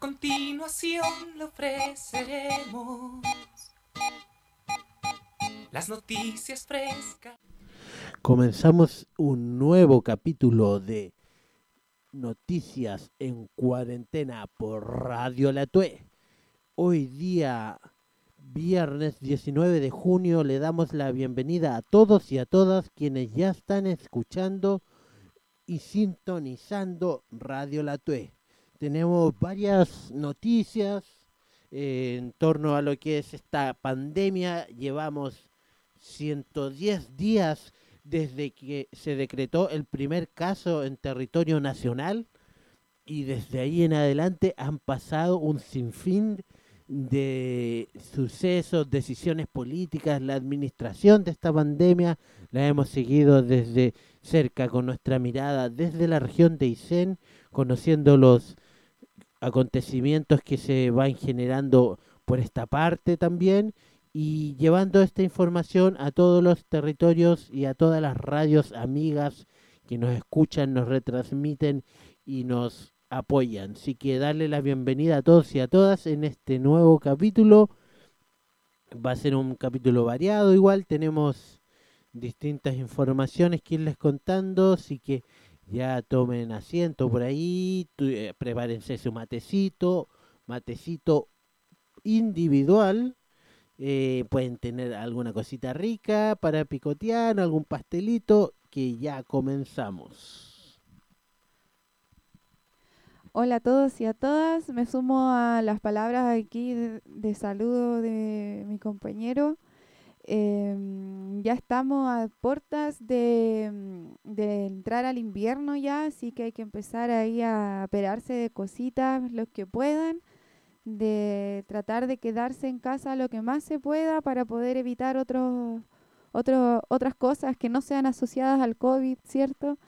continuación le ofreceremos las noticias frescas. Comenzamos un nuevo capítulo de Noticias en Cuarentena por Radio La Tue. Hoy día, viernes 19 de junio, le damos la bienvenida a todos y a todas quienes ya están escuchando y sintonizando Radio La Tue. Tenemos varias noticias en torno a lo que es esta pandemia. Llevamos 110 días desde que se decretó el primer caso en territorio nacional y desde ahí en adelante han pasado un sinfín de sucesos, decisiones políticas. La administración de esta pandemia la hemos seguido desde cerca con nuestra mirada desde la región de Aysén, conociendo los acontecimientos que se van generando por esta parte también y llevando esta información a todos los territorios y a todas las radios amigas que nos escuchan, nos retransmiten y nos apoyan. Así que darle la bienvenida a todos y a todas en este nuevo capítulo. Va a ser un capítulo variado, igual tenemos distintas informaciones que irles contando, así que ya tomen asiento por ahí, prepárense su matecito individual. Pueden tener alguna cosita rica para picotear, algún pastelito, que ya comenzamos. Hola a todos y a todas, me sumo a las palabras aquí de saludo de mi compañero. Ya estamos a puertas de entrar al invierno ya, así que hay que empezar ahí a operarse de cositas los que puedan, de tratar de quedarse en casa lo que más se pueda para poder evitar otras cosas que no sean asociadas al COVID, ¿cierto?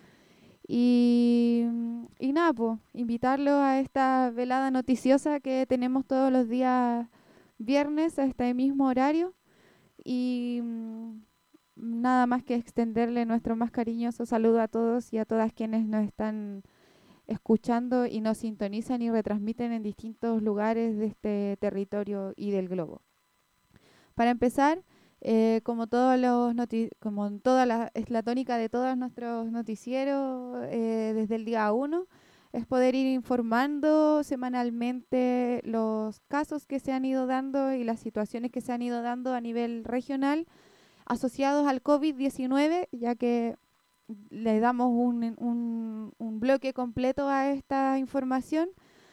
Y nada, pues, invitarlos a esta velada noticiosa que tenemos todos los días viernes a este mismo horario. Y nada más que extenderle nuestro más cariñoso saludo a todos y a todas quienes nos están escuchando y nos sintonizan y retransmiten en distintos lugares de este territorio y del globo. Para empezar, como como es la tónica de todos nuestros noticieros desde el día 1, es poder ir informando semanalmente los casos que se han ido dando y las situaciones que se han ido dando a nivel regional asociados al COVID-19, ya que le damos un bloque completo a esta información.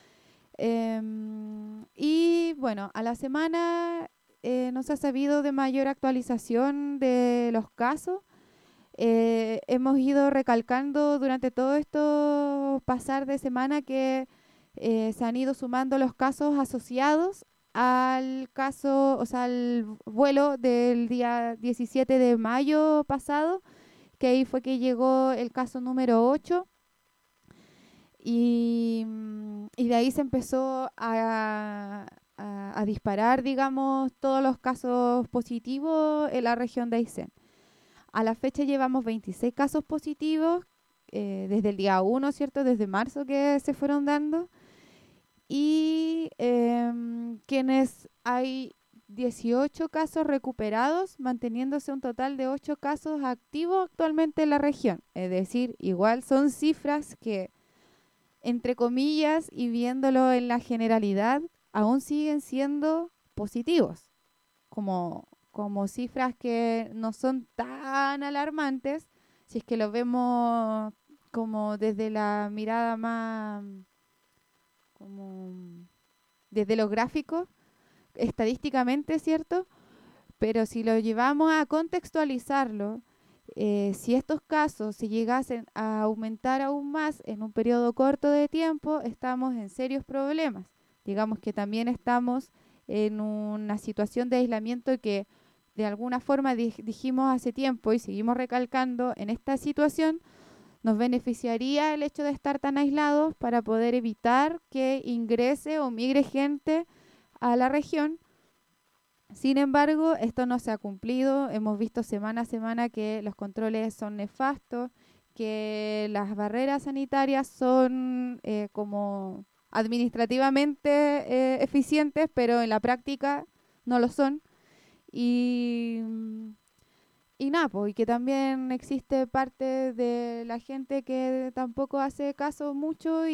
Y bueno, a la semana no se ha sabido de mayor actualización de los casos. Hemos ido recalcando durante todo esto pasar de semana que se han ido sumando los casos asociados al caso, o sea, al vuelo del día 17 de mayo pasado, que ahí fue que llegó el caso número 8. Y de ahí se empezó a disparar, digamos, todos los casos positivos en la región de Aysén. A la fecha llevamos 26 casos positivos desde el día 1, ¿cierto? Desde marzo que se fueron dando. Y quienes hay 18 casos recuperados, manteniéndose un total de 8 casos activos actualmente en la región. Es decir, igual son cifras que, entre comillas, y viéndolo en la generalidad, aún siguen siendo positivos, como cifras que no son tan alarmantes, si es que lo vemos como desde la mirada más, como desde los gráficos, estadísticamente, ¿cierto? Pero si lo llevamos a contextualizarlo, si estos casos se llegasen a aumentar aún más en un periodo corto de tiempo, estamos en serios problemas. Digamos que también estamos en una situación de aislamiento que de alguna forma dijimos hace tiempo y seguimos recalcando en esta situación, nos beneficiaría el hecho de estar tan aislados para poder evitar que ingrese o migre gente a la región. Sin embargo, esto no se ha cumplido. Hemos visto semana a semana que los controles son nefastos, que las barreras sanitarias son como administrativamente eficientes, pero en la práctica no lo son. Y, y nada, pues, y que también existe parte de la gente que tampoco hace caso mucho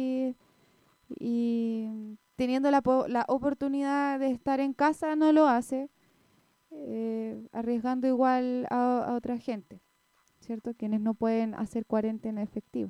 y teniendo la oportunidad de estar en casa no lo hace, arriesgando igual a otra gente, ¿cierto? Quienes no pueden hacer cuarentena efectiva.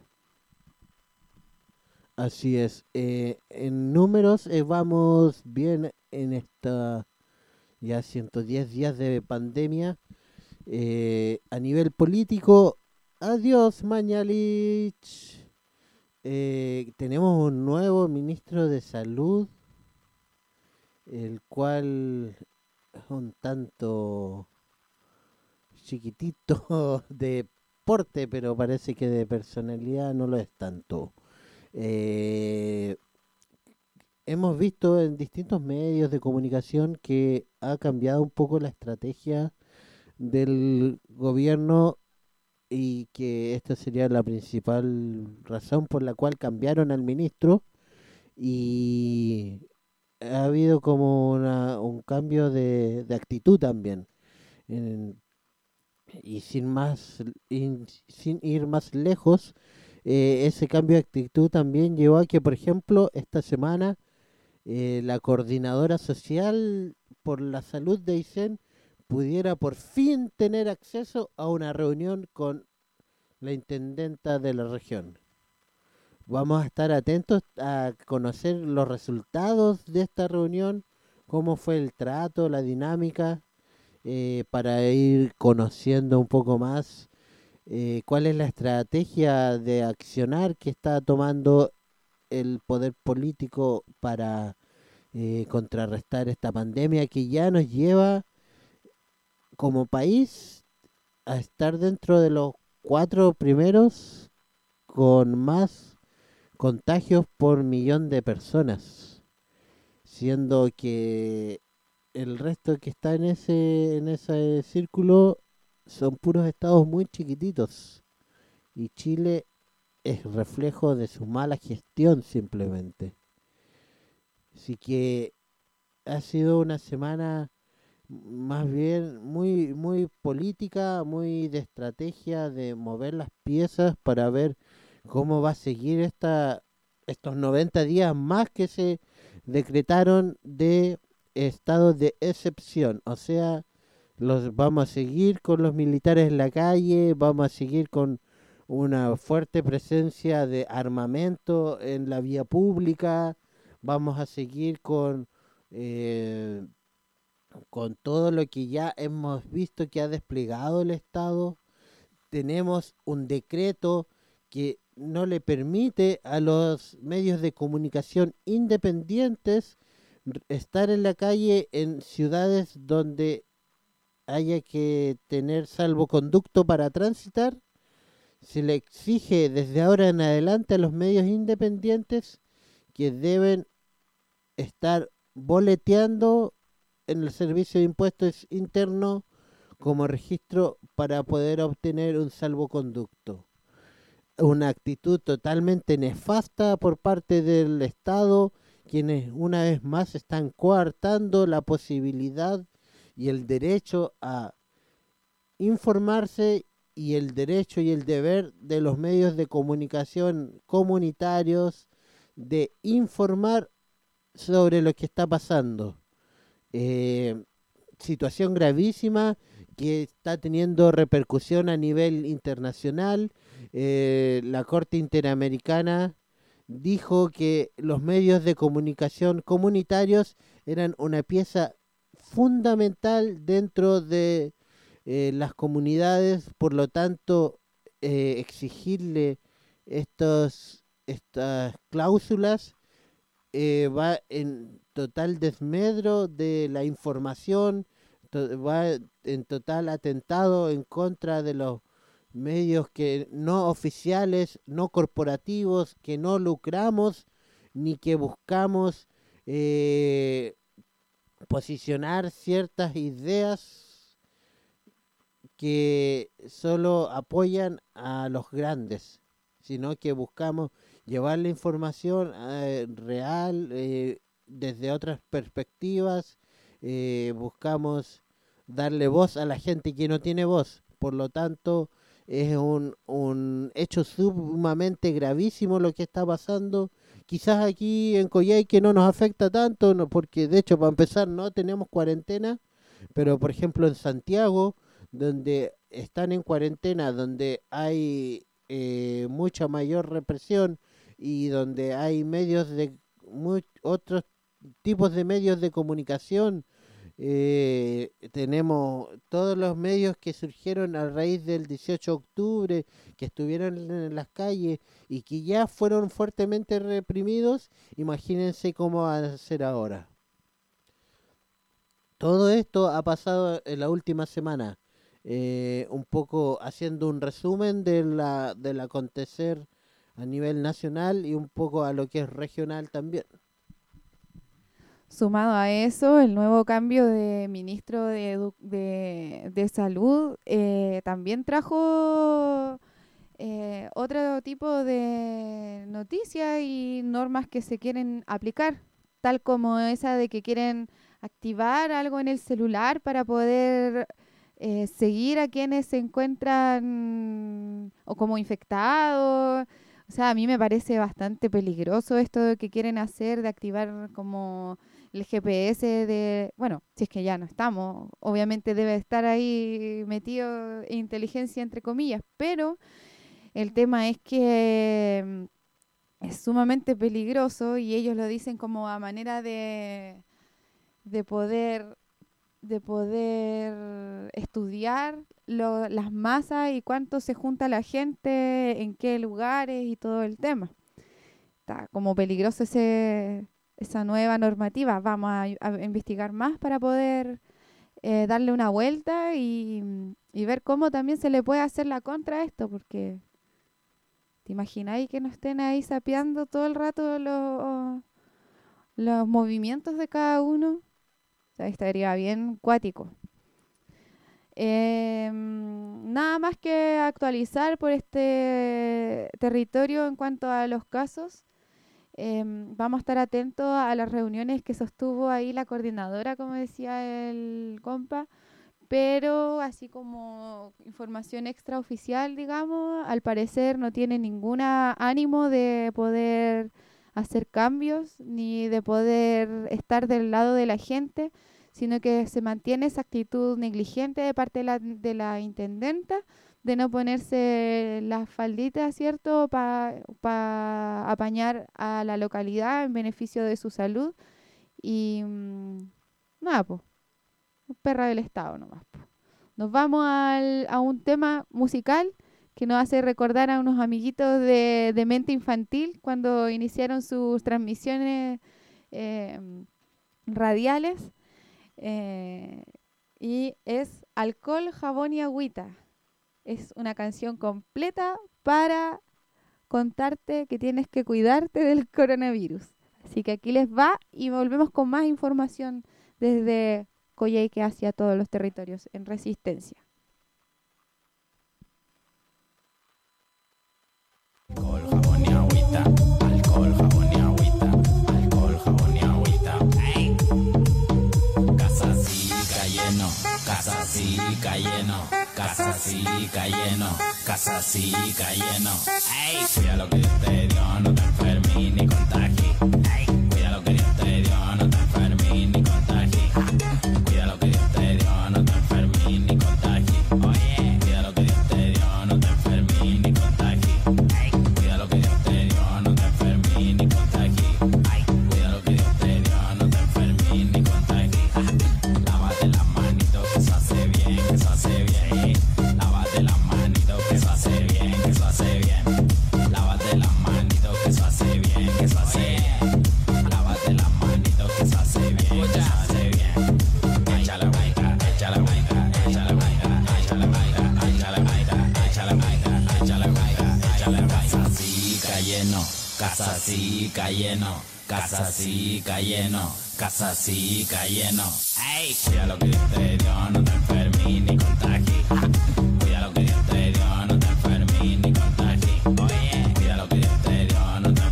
Así es. En números vamos bien en esta ya 110 días de pandemia. A nivel político, adiós Mañalich. Tenemos un nuevo ministro de salud, el cual es un tanto chiquitito de porte, pero parece que de personalidad no lo es tanto. Eh, Hemos visto en distintos medios de comunicación que ha cambiado un poco la estrategia del gobierno y que esta sería la principal razón por la cual cambiaron al ministro y ha habido como un cambio de actitud también. En- y sin ir más lejos, ese cambio de actitud también llevó a que, por ejemplo, esta semana la coordinadora social por la salud de Aysén pudiera por fin tener acceso a una reunión con la intendenta de la región. Vamos a estar atentos a conocer los resultados de esta reunión, cómo fue el trato, la dinámica, para ir conociendo un poco más cuál es la estrategia de accionar que está tomando el poder político para contrarrestar esta pandemia que ya nos lleva como país a estar dentro de los 4 primeros con más contagios por millón de personas, siendo que el resto que está en ese círculo son puros estados muy chiquititos y Chile es reflejo de su mala gestión simplemente. Así que ha sido una semana más bien muy política, muy de estrategia, de mover las piezas para ver cómo va a seguir estos 90 días más que se decretaron de estado de excepción. O sea, los vamos a seguir con los militares en la calle, vamos a seguir con una fuerte presencia de armamento en la vía pública, vamos a seguir eh, con todo lo que ya hemos visto que ha desplegado el Estado. Tenemos un decreto que no le permite a los medios de comunicación independientes estar en la calle en ciudades donde haya que tener salvoconducto para transitar. Se le exige desde ahora en adelante a los medios independientes que deben estar boleteando en el servicio de impuestos internos como registro para poder obtener un salvoconducto. Una actitud totalmente nefasta por parte del Estado, quienes una vez más están coartando la posibilidad y el derecho a informarse y el derecho y el deber de los medios de comunicación comunitarios de informar sobre lo que está pasando. Eh, Situación gravísima que está teniendo repercusión a nivel internacional. La Corte Interamericana dijo que los medios de comunicación comunitarios eran una pieza fundamental dentro de las comunidades, por lo tanto, exigirle estas cláusulas va en total desmedro de la información, va en total atentado en contra de los medios que no oficiales, no corporativos, que no lucramos ni que buscamos eh, posicionar ciertas ideas que solo apoyan a los grandes, sino que buscamos llevar la información real desde otras perspectivas. Buscamos darle voz a la gente que no tiene voz. Por lo tanto, es un hecho sumamente gravísimo lo que está pasando. Quizás aquí en Coyhaique no nos afecta tanto, no, porque de hecho, para empezar, no tenemos cuarentena, pero por ejemplo en Santiago, donde están en cuarentena, donde hay mucha mayor represión y donde hay medios de otros tipos de medios de comunicación, tenemos todos los medios que surgieron a raíz del 18 de octubre, que estuvieron en las calles y que ya fueron fuertemente reprimidos. Imagínense cómo va a ser ahora. Todo esto ha pasado en la última semana, un poco haciendo un resumen del acontecer a nivel nacional y un poco a lo que es regional también. Sumado a eso, el nuevo cambio de ministro de Salud también trajo otro tipo de noticias y normas que se quieren aplicar, tal como esa de que quieren activar algo en el celular para poder seguir a quienes se encuentran o como infectados. O sea, a mí me parece bastante peligroso esto de que quieren hacer, de activar como el GPS de... Bueno, si es que ya no estamos, obviamente debe estar ahí metido inteligencia entre comillas, pero el tema es que es sumamente peligroso y ellos lo dicen como a manera de poder estudiar las masas y cuánto se junta la gente, en qué lugares y todo el tema. Está como peligroso esa nueva normativa. Vamos a investigar más para poder darle una vuelta y ver cómo también se le puede hacer la contra a esto, porque ¿te imagináis que no estén ahí sapeando todo el rato los movimientos de cada uno? O sea, estaría bien cuático. Nada más que actualizar por este territorio en cuanto a los casos. Vamos a estar atentos a las reuniones que sostuvo ahí la coordinadora, como decía el compa, pero así como información extraoficial, digamos, al parecer no tiene ningún ánimo de poder hacer cambios ni de poder estar del lado de la gente, sino que se mantiene esa actitud negligente de parte de la intendenta de no ponerse las falditas, ¿cierto?, para apañar a la localidad en beneficio de su salud. Y nada, pues, perra del Estado nomás. Po. Nos vamos a un tema musical que nos hace recordar a unos amiguitos de Mente Infantil cuando iniciaron sus transmisiones radiales. Y es Alcohol, Jabón y Agüita. Es una canción completa para contarte que tienes que cuidarte del coronavirus. Así que aquí les va y volvemos con más información desde Coyhaique hacia todos los territorios en resistencia. Alcohol, jabón y agüita. Alcohol, jabón y agüita. Alcohol, jabón y agüita. ¡Ey! Casa sí cayeno, casa sí cayeno, casa sí cayeno, casa sí cayeno. ¡Ey! Cuida lo que Dios te dio, no te enfermes ni contagies. ¡Ey! Cuida lo que Dios te dio, no te enfermes ni contagies. Cuida lo que Dios te dio, no te enfermes ni contagies. Oye, cuida lo que Dios te dio, no te enfermes ni contagies. Ey, cuida lo que Dios te dio, no te enfermes ni contagies. Ay, cuida lo que Dios te dio, no te enfermes ni contagies. Lávate las manitos, que eso hace bien, que eso hace bien. Lávate las manitos, que eso hace bien, que eso hace bien. Lávate las manitos, que eso hace bien, que eso hace bien. Lávate las manitos, que eso hace bien, que eso hace bien. Échale vaina, échale vaina, échale vaina, échale vaina, échale vaina, échale vaina, échale vaina, échale vaina. Casa sí cayeno, casa sí cayeno, casa sí cayeno, casa sí cayeno. Ey, cuida lo que Dios te dio, no te enfermes ni contagies. Cuida lo que Dios te dio, no te enfermes ni contagies. Oye, cuida lo que Dios te dio, no te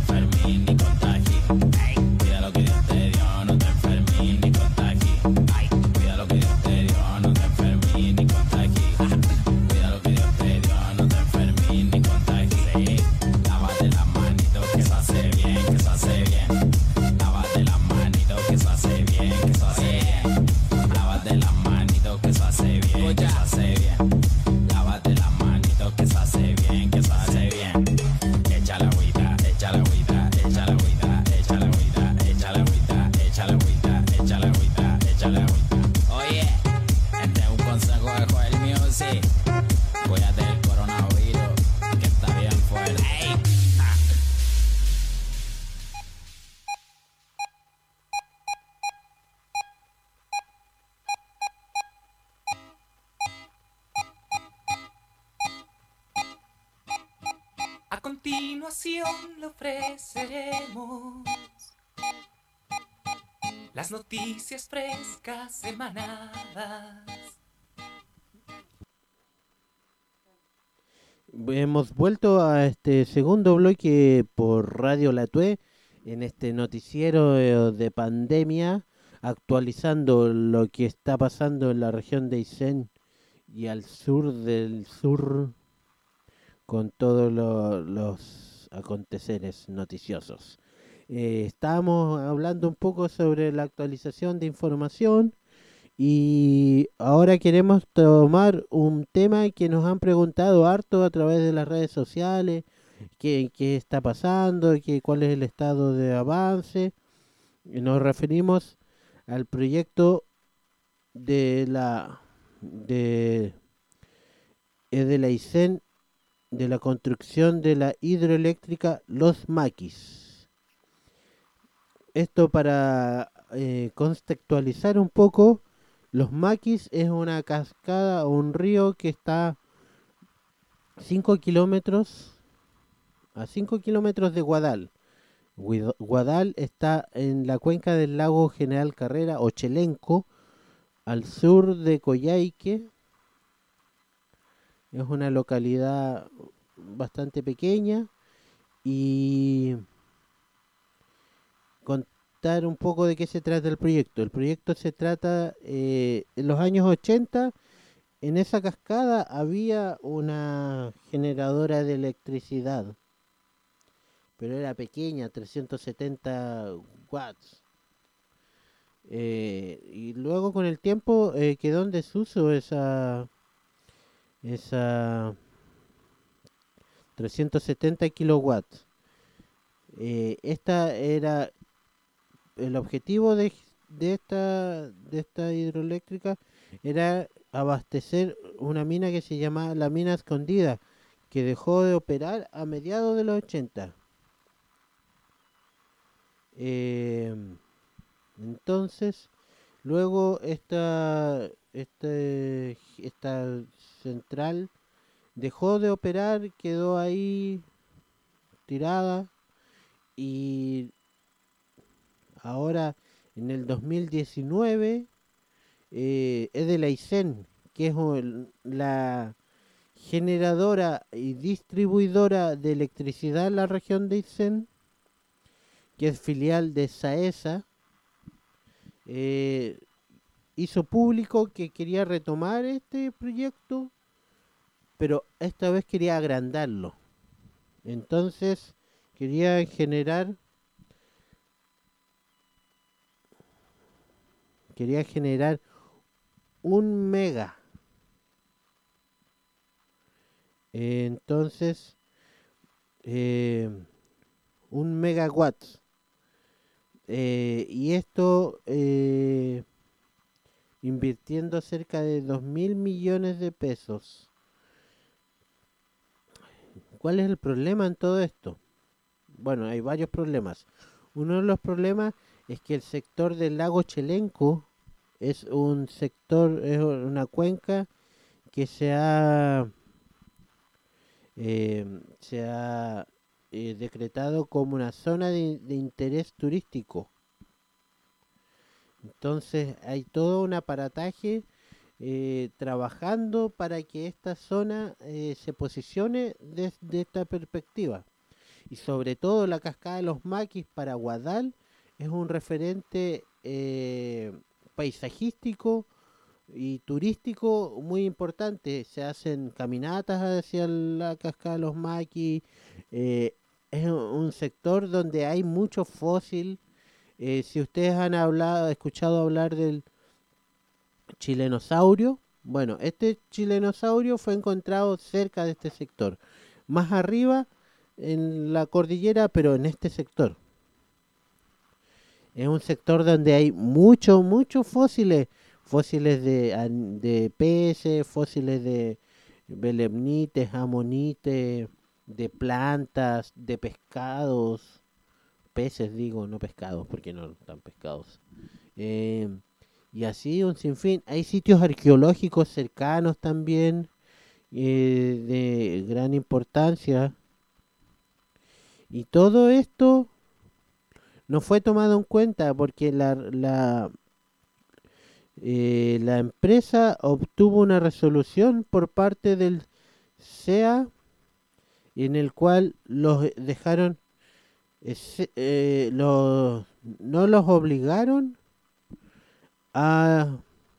continuación le ofreceremos las noticias frescas semanadas. Hemos vuelto a este segundo bloque por Radio La Tue, en este noticiero de pandemia, actualizando lo que está pasando en la región de Aysén y al sur del sur, con todos los aconteceres noticiosos. Estábamos hablando un poco sobre la actualización de información y ahora queremos tomar un tema que nos han preguntado harto a través de las redes sociales, qué está pasando, cuál es el estado de avance. Nos referimos al proyecto de la Aysén, de la construcción de la hidroeléctrica Los Maquis. Esto para contextualizar un poco. Los Maquis es una cascada o un río que está a 5 kilómetros de Guadal. Guadal está en la cuenca del lago General Carrera o Chelenco, al sur de Coyhaique. Es una localidad bastante pequeña y contar un poco de qué se trata el proyecto. El proyecto se trata, en los años 80, en esa cascada había una generadora de electricidad, pero era pequeña, 370 watts. Y luego con el tiempo quedó en desuso esa 370 kilowatts. Esta era el objetivo de esta hidroeléctrica, era abastecer una mina que se llama la mina Escondida, que dejó de operar a mediados de los 80. Entonces, luego esta central dejó de operar, quedó ahí tirada, y ahora en el 2019 Aysén, que es la generadora y distribuidora de electricidad en la región de Aysén, que es filial de SAESA, hizo público que quería retomar este proyecto, pero esta vez quería agrandarlo. Entonces quería generar un mega. Entonces, un megawatt. Y esto invirtiendo cerca de 2.000 millones de pesos. ¿Cuál es el problema en todo esto? Bueno, hay varios problemas. Uno de los problemas es que el sector del lago Chelenco es un sector, es una cuenca que se ha decretado como una zona de interés turístico. Entonces hay todo un aparataje trabajando para que esta zona se posicione desde esta perspectiva. Y sobre todo la cascada de los Maquis para Guadal es un referente paisajístico y turístico muy importante. Se hacen caminatas hacia la cascada de los Maquis. Es un sector donde hay mucho fósil. Si ustedes han escuchado hablar del chilenosaurio, bueno, este chilenosaurio fue encontrado cerca de este sector, más arriba en la cordillera, pero en este sector. Es un sector donde hay muchos fósiles de peces, fósiles de belemnites, amonites, de plantas, de pescados, peces digo, no pescados, porque no están pescados. Y así un sinfín. Hay sitios arqueológicos cercanos también, de gran importancia. Y todo esto no fue tomado en cuenta porque la empresa obtuvo una resolución por parte del SEA en el cual los dejaron, no los obligaron a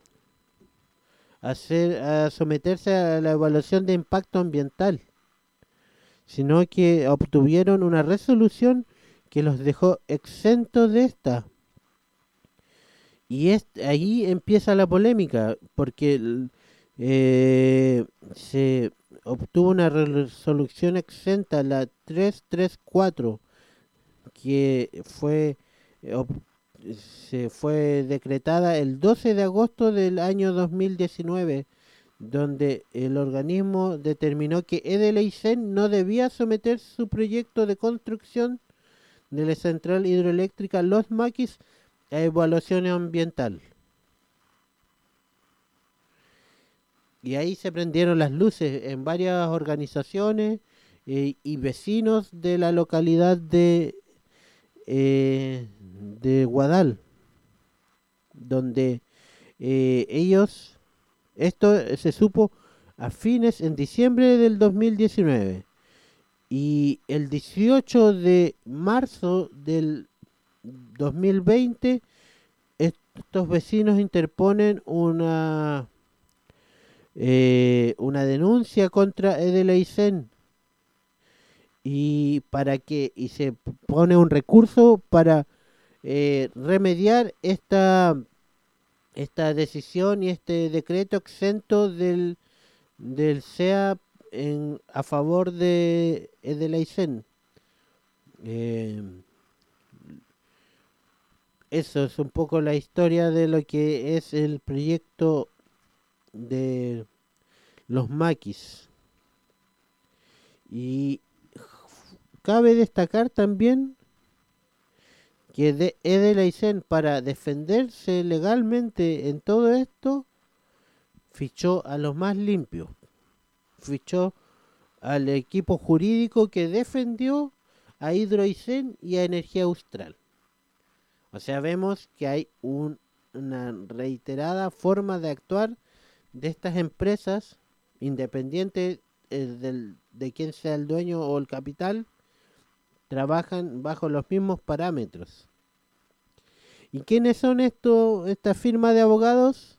a someterse a la evaluación de impacto ambiental, sino que obtuvieron una resolución que los dejó exentos de esta. Y ahí empieza la polémica, porque se obtuvo una resolución exenta, la 334, que se fue decretada el 12 de agosto del año 2019, donde el organismo determinó que Edelaysen no debía someter su proyecto de construcción de la central hidroeléctrica Los Maquis a evaluación ambiental. Y ahí se prendieron las luces en varias organizaciones y vecinos de la localidad de Guadal, donde esto se supo en diciembre del 2019, y el 18 de marzo del 2020 estos vecinos interponen una denuncia contra Edelaysen y se pone un recurso para remediar esta decisión y este decreto exento del SEA a favor de Edelaysen. Eso es un poco la historia de lo que es el proyecto de los maquis. Y cabe destacar también que Edelaysen, para defenderse legalmente en todo esto, fichó a los más limpios. Fichó al equipo jurídico que defendió a Hidroisen y a Energía Austral. O sea, vemos que hay una reiterada forma de actuar de estas empresas, independiente de quién sea el dueño o el capital, trabajan bajo los mismos parámetros. ¿Y quiénes son esta firma de abogados?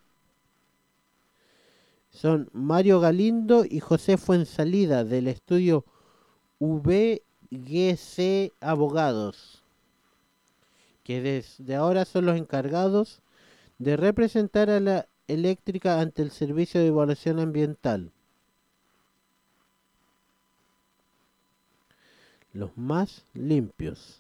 Son Mario Galindo y José Fuensalida, del estudio VGC Abogados, que desde ahora son los encargados de representar a la eléctrica ante el Servicio de Evaluación Ambiental. Los más limpios.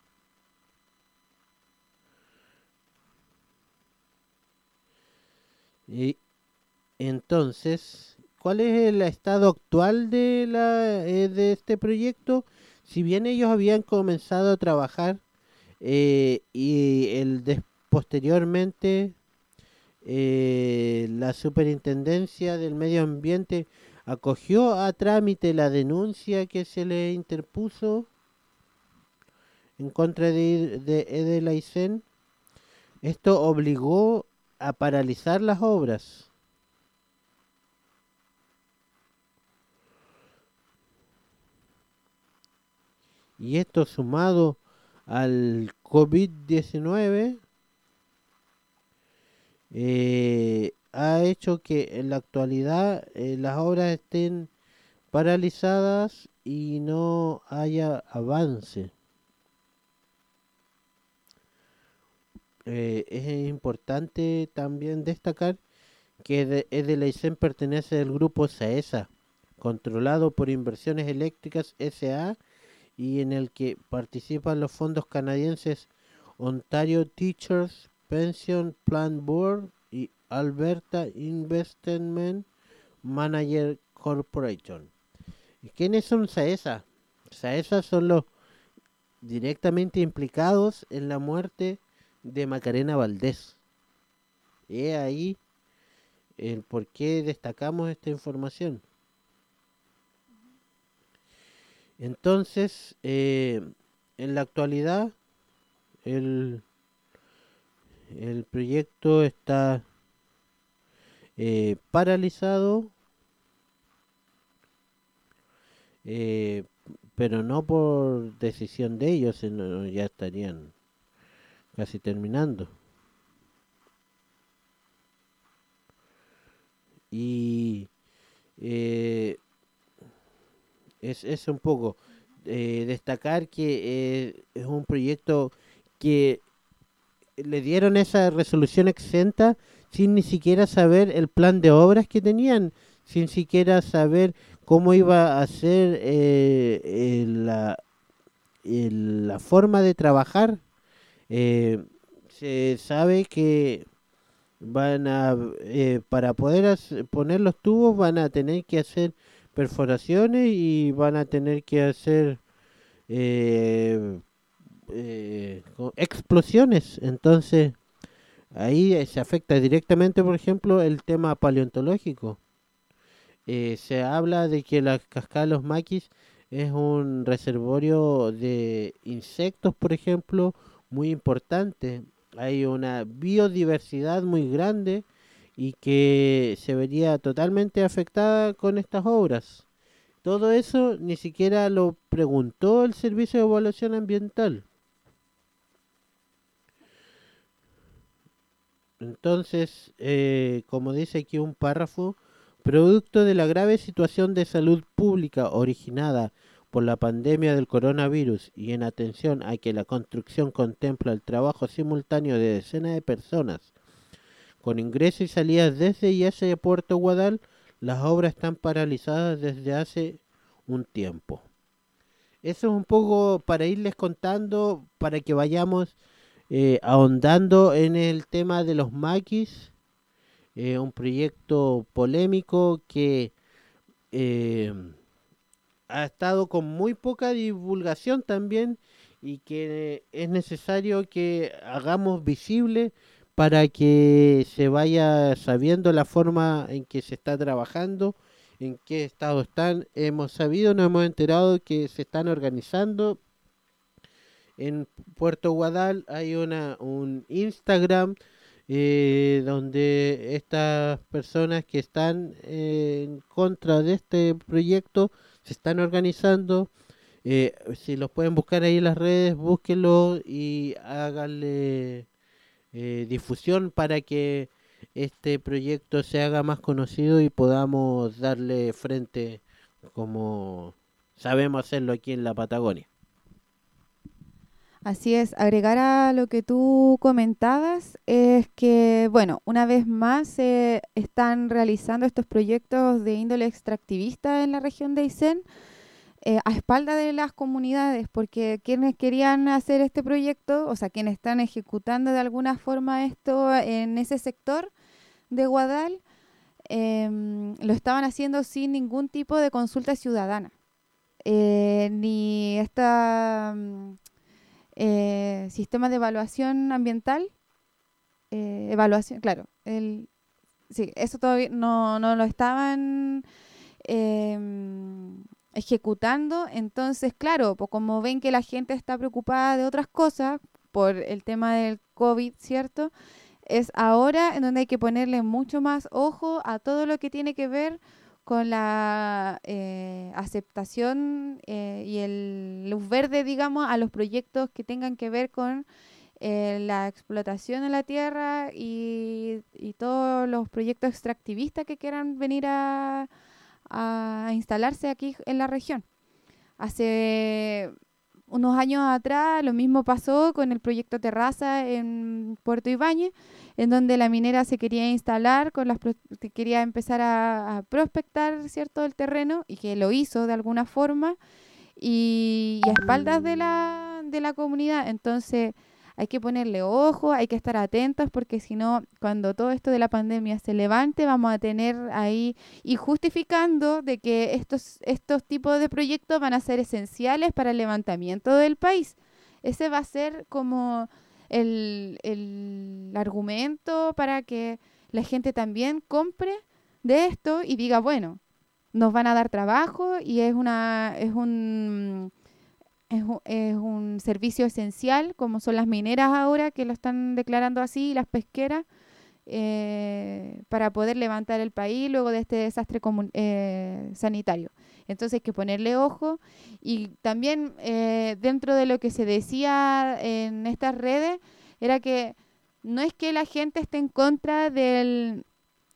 Y entonces, ¿cuál es el estado actual de este proyecto? Si bien ellos habían comenzado a trabajar posteriormente la Superintendencia del Medio Ambiente acogió a trámite la denuncia que se le interpuso en contra de Edelaysen. Esto obligó a paralizar las obras. Y esto, sumado al COVID-19, ha hecho que en la actualidad las obras estén paralizadas y no haya avance. Es importante también destacar que Edelaysen pertenece al grupo SAESA, controlado por Inversiones Eléctricas S.A., y en el que participan los fondos canadienses Ontario Teachers Pension Plan Board y Alberta Investment Manager Corporation. ¿Quiénes son SAESA? SAESA son los directamente implicados en la muerte de Macarena Valdés. Y ahí el por qué destacamos esta información. Entonces, en la actualidad, el, el proyecto está paralizado, eh, pero no por decisión de ellos, sino ya estarían casi terminando. Y eh, es un poco destacar que es un proyecto que le dieron esa resolución exenta sin ni siquiera saber el plan de obras que tenían, sin siquiera saber cómo iba a ser la forma de trabajar. Se sabe que para poder poner los tubos van a tener que hacer perforaciones y van a tener que hacer eh, explosiones. Entonces, ahí se afecta directamente, por ejemplo, el tema paleontológico. Se habla de que la cascada de los maquis es un reservorio de insectos, por ejemplo, muy importante. Hay una biodiversidad muy grande y que se vería totalmente afectada con estas obras. Todo eso ni siquiera lo preguntó el Servicio de Evaluación Ambiental. Entonces, como dice aquí un párrafo, producto de la grave situación de salud pública originada por la pandemia del coronavirus y en atención a que la construcción contempla el trabajo simultáneo de decenas de personas con ingresos y salidas desde y hacia Puerto Guadal, las obras están paralizadas desde hace un tiempo. Eso es un poco para irles contando, para que vayamos ahondando en el tema de los maquis, un proyecto polémico que eh, ha estado con muy poca divulgación también y que es necesario que hagamos visible para que se vaya sabiendo la forma en que se está trabajando, en qué estado están. Hemos sabido, nos hemos enterado que se están organizando. En Puerto Guadal hay un Instagram donde estas personas que están en contra de este proyecto se están organizando. Si los pueden buscar ahí en las redes, búsquenlo y háganle difusión para que este proyecto se haga más conocido y podamos darle frente como sabemos hacerlo aquí en la Patagonia. Así es, agregar a lo que tú comentabas es que, bueno, una vez más se están realizando estos proyectos de índole extractivista en la región de Aysén, a espalda de las comunidades, porque quienes querían hacer este proyecto, o sea, quienes están ejecutando de alguna forma esto en ese sector de Guadal, lo estaban haciendo sin ningún tipo de consulta ciudadana, ni esta sistema de evaluación ambiental, evaluación, claro, sí, eso todavía no lo estaban ejecutando. Entonces, claro, pues como ven que la gente está preocupada de otras cosas por el tema del COVID, ¿cierto? Es ahora en donde hay que ponerle mucho más ojo a todo lo que tiene que ver con la aceptación y el luz verde, digamos, a los proyectos que tengan que ver con la explotación de la tierra y todos los proyectos extractivistas que quieran venir a instalarse aquí en la región. Hace unos años atrás lo mismo pasó con el proyecto Terraza en Puerto Ibáñez, en donde la minera se quería instalar, quería empezar a prospectar, ¿cierto?, el terreno, y que lo hizo de alguna forma y a espaldas de la comunidad. Entonces hay que ponerle ojo, hay que estar atentos, porque si no, cuando todo esto de la pandemia se levante, vamos a tener ahí, y justificando de que estos tipos de proyectos van a ser esenciales para el levantamiento del país. Ese va a ser como el argumento para que la gente también compre de esto y diga, bueno, nos van a dar trabajo y es un servicio esencial, como son las mineras ahora, que lo están declarando así, y las pesqueras, para poder levantar el país luego de este desastre sanitario. Entonces hay que ponerle ojo. Y también dentro de lo que se decía en estas redes, era que no es que la gente esté en contra del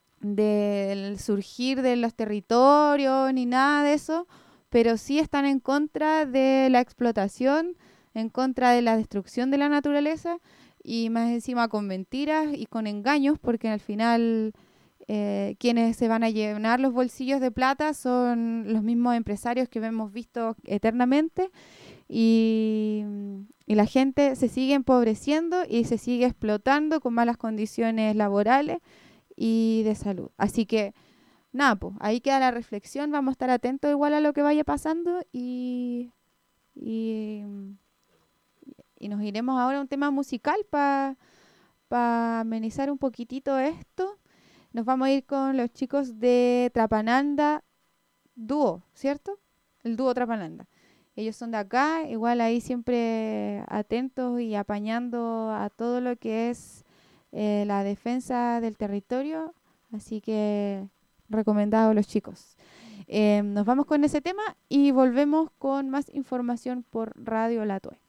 surgir de los territorios ni nada de eso, pero sí están en contra de la explotación, en contra de la destrucción de la naturaleza, y más encima con mentiras y con engaños, porque al final quienes se van a llenar los bolsillos de plata son los mismos empresarios que hemos visto eternamente, y la gente se sigue empobreciendo y se sigue explotando con malas condiciones laborales y de salud. Así que nada, pues ahí queda la reflexión. Vamos a estar atentos igual a lo que vaya pasando y nos iremos ahora a un tema musical para amenizar un poquitito esto. Nos vamos a ir con los chicos de Trapananda Dúo, ¿cierto? El dúo Trapananda. Ellos son de acá, igual ahí siempre atentos y apañando a todo lo que es la defensa del territorio. Así que recomendados los chicos. Nos vamos con ese tema y volvemos con más información por Radio La Tue.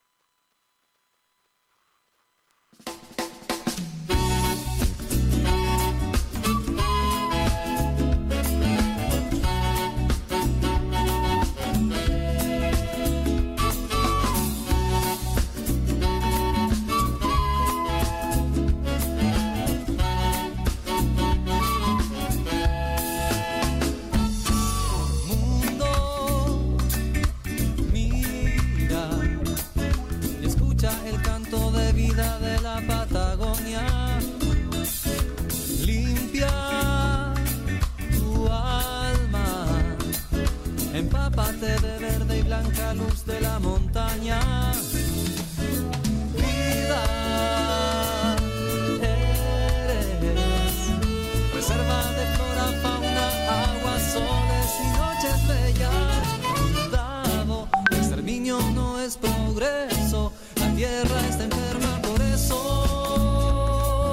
De la Patagonia, limpia tu alma, empápate de verde y blanca luz de la montaña. Vida eres, reserva de flora, fauna, agua, soles y noches bellas. Cuidado, el exterminio no es progreso, la tierra está enferma, por eso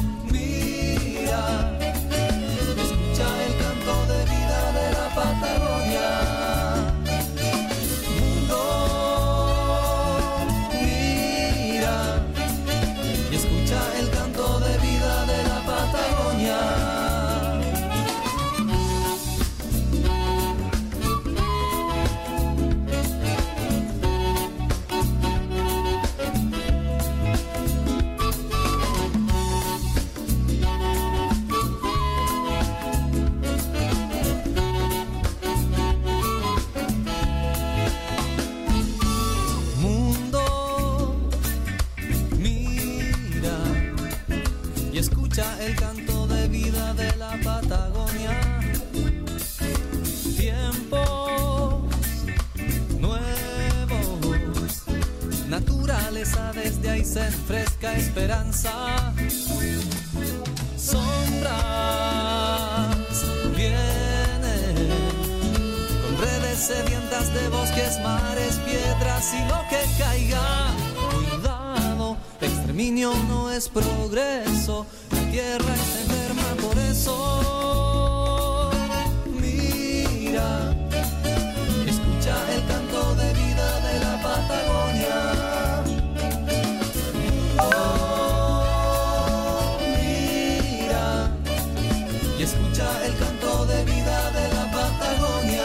mira, escucha el canto de vida de la Patagonia. Mundo, mira, y escucha el canto de vida de la Patagonia. El canto de vida de la Patagonia. Tiempos nuevos, naturaleza desde Aysén, fresca esperanza. Sombras vienen con redes sedientas de bosques, mares, piedras y lo que caiga. Cuidado, el exterminio no es progreso, la tierra está enferma, por eso mira, escucha el canto de vida de la Patagonia. Oh, mira, y escucha el canto de vida de la Patagonia.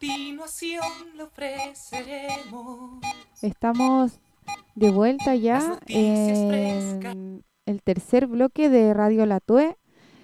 continuación le ofreceremos Estamos de vuelta las ya noticias frescas. en el tercer bloque de Radio La Tue.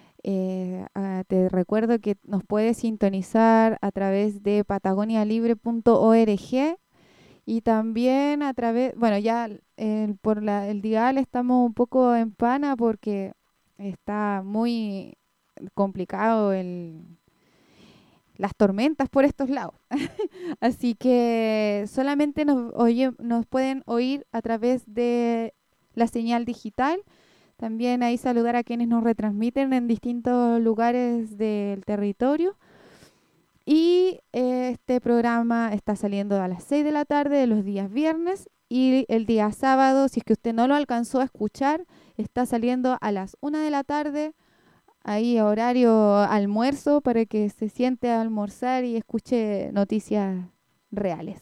Te recuerdo que nos puedes sintonizar a través de patagonialibre.org y también a través, bueno, ya por el dial estamos un poco en pana porque está muy complicado las tormentas por estos lados. Así que solamente nos pueden oír a través de la señal digital. También ahí saludar a quienes nos retransmiten en distintos lugares del territorio. Y este programa está saliendo a las 6 de la tarde de los días viernes. Y el día sábado, si es que usted no lo alcanzó a escuchar, está saliendo a las 1 de la tarde. Ahí horario almuerzo para que se siente a almorzar y escuche noticias reales.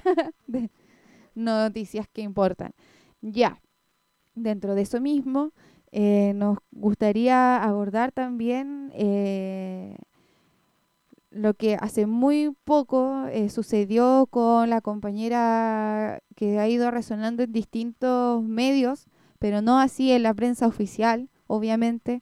Noticias que importan. Ya, dentro de eso mismo, nos gustaría abordar también lo que hace muy poco sucedió con la compañera que ha ido resonando en distintos medios, pero no así en la prensa oficial, obviamente,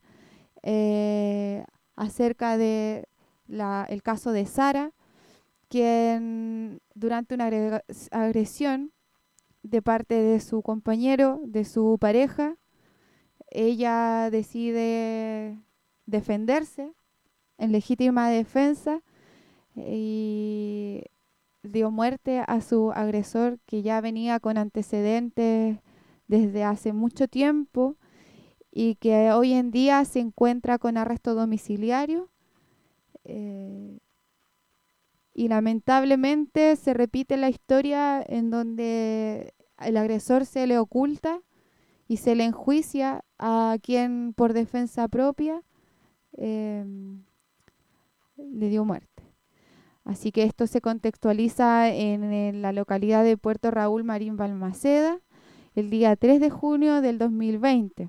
acerca de el caso de Sara, quien durante una agresión de parte de su compañero, de su pareja, ella decide defenderse en legítima defensa y dio muerte a su agresor, que ya venía con antecedentes desde hace mucho tiempo y que hoy en día se encuentra con arresto domiciliario. Y lamentablemente se repite la historia en donde el agresor se le oculta y se le enjuicia a quien por defensa propia le dio muerte. Así que esto se contextualiza en la localidad de Puerto Raúl Marín Balmaceda el día 3 de junio del 2020.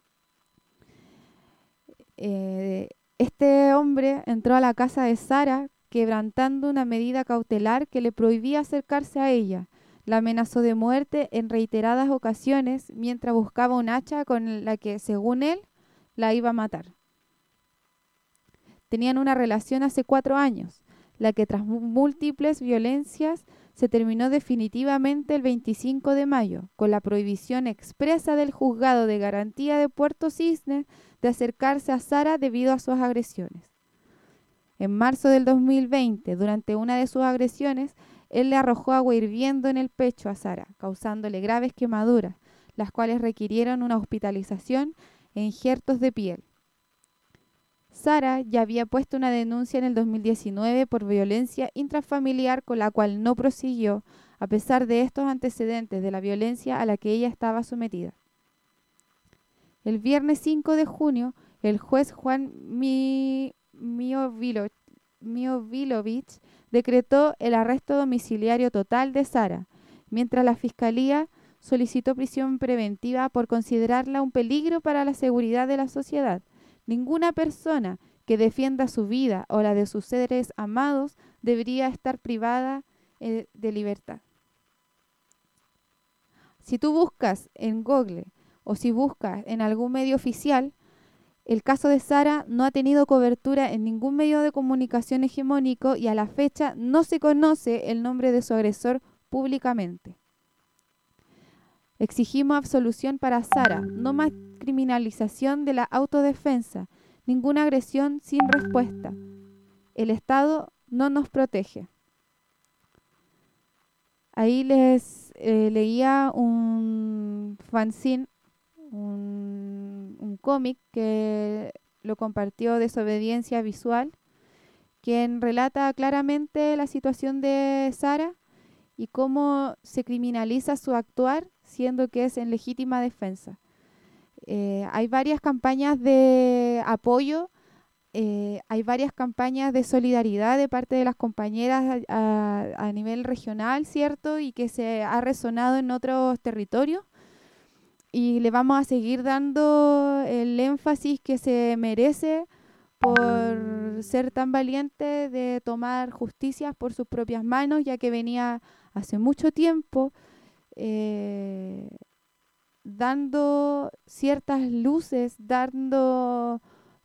Este hombre entró a la casa de Sara quebrantando una medida cautelar que le prohibía acercarse a ella. La amenazó de muerte en reiteradas ocasiones mientras buscaba un hacha con la que, según él, la iba a matar. Tenían una relación hace 4 años, la que tras múltiples violencias se terminó definitivamente el 25 de mayo, con la prohibición expresa del Juzgado de Garantía de Puerto Cisnes de acercarse a Sara debido a sus agresiones. En marzo del 2020, durante una de sus agresiones, él le arrojó agua hirviendo en el pecho a Sara, causándole graves quemaduras, las cuales requirieron una hospitalización e injertos de piel. Sara ya había puesto una denuncia en el 2019 por violencia intrafamiliar, con la cual no prosiguió, a pesar de estos antecedentes de la violencia a la que ella estaba sometida. El viernes 5 de junio, el juez Juan Miovilovich decretó el arresto domiciliario total de Sara, mientras la Fiscalía solicitó prisión preventiva por considerarla un peligro para la seguridad de la sociedad. Ninguna persona que defienda su vida o la de sus seres amados debería estar privada de libertad. Si tú buscas en Google o si buscas en algún medio oficial, el caso de Sara no ha tenido cobertura en ningún medio de comunicación hegemónico y a la fecha no se conoce el nombre de su agresor públicamente. Exigimos absolución para Sara, no más criminalización de la autodefensa, ninguna agresión sin respuesta. El Estado no nos protege. Ahí les leía un fanzine, un cómic que lo compartió Desobediencia Visual, quien relata claramente la situación de Sara y cómo se criminaliza su actuar, siendo que es en legítima defensa. Hay varias campañas de apoyo, hay varias campañas de solidaridad de parte de las compañeras a nivel regional, ¿cierto? Y que se ha resonado en otros territorios. Y le vamos a seguir dando el énfasis que se merece por ser tan valiente de tomar justicia por sus propias manos, ya que venía hace mucho tiempo dando ciertas luces, dando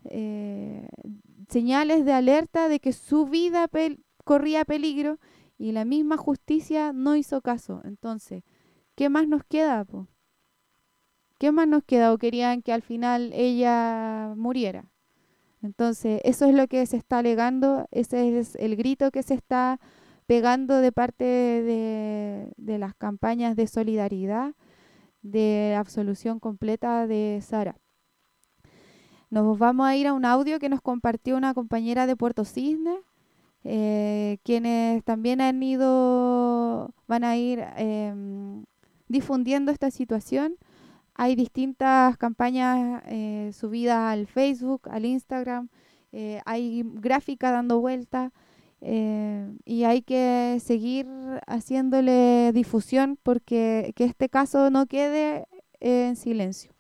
señales de alerta de que su vida corría peligro, y la misma justicia no hizo caso. Entonces, ¿qué más nos queda, po? ¿Qué más nos queda? ¿O querían que al final ella muriera? Entonces, eso es lo que se está alegando, ese es el grito que se está pegando de parte de las campañas de solidaridad, de absolución completa de Sara. Nos vamos a ir a un audio que nos compartió una compañera de Puerto Cisne, quienes también van a ir difundiendo esta situación. Hay distintas campañas subidas al Facebook, al Instagram, hay gráfica dando vuelta, y hay que seguir haciéndole difusión porque que este caso no quede en silencio.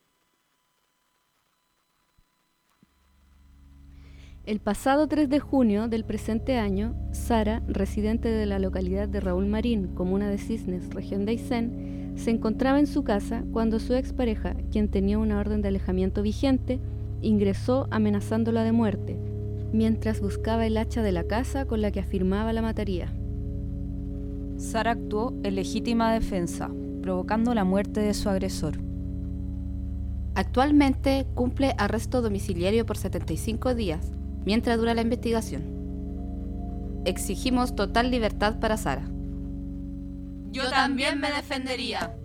El pasado 3 de junio del presente año, Sara, residente de la localidad de Raúl Marín, comuna de Cisnes, región de Aysén, se encontraba en su casa cuando su expareja, quien tenía una orden de alejamiento vigente, ingresó amenazándola de muerte, mientras buscaba el hacha de la casa con la que afirmaba la mataría. Sara actuó en legítima defensa, provocando la muerte de su agresor. Actualmente cumple arresto domiciliario por 75 días, mientras dura la investigación. Exigimos total libertad para Sara. Yo también me defendería.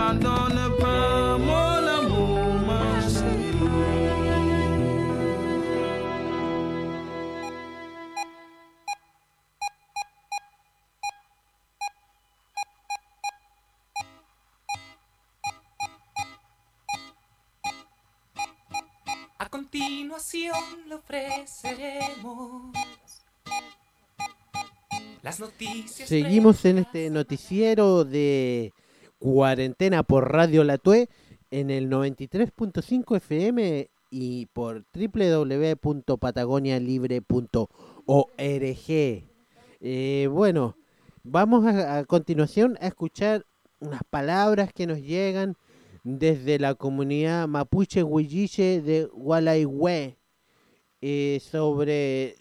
pardonne pas mon amour, ma chérie. A continuación le ofreceremos las noticias. Seguimos en este noticiero de cuarentena por Radio La Tue en el 93.5 FM y por www.patagonialibre.org. Bueno, vamos a continuación a escuchar unas palabras que nos llegan desde la comunidad mapuche huilliche de Gualeguay sobre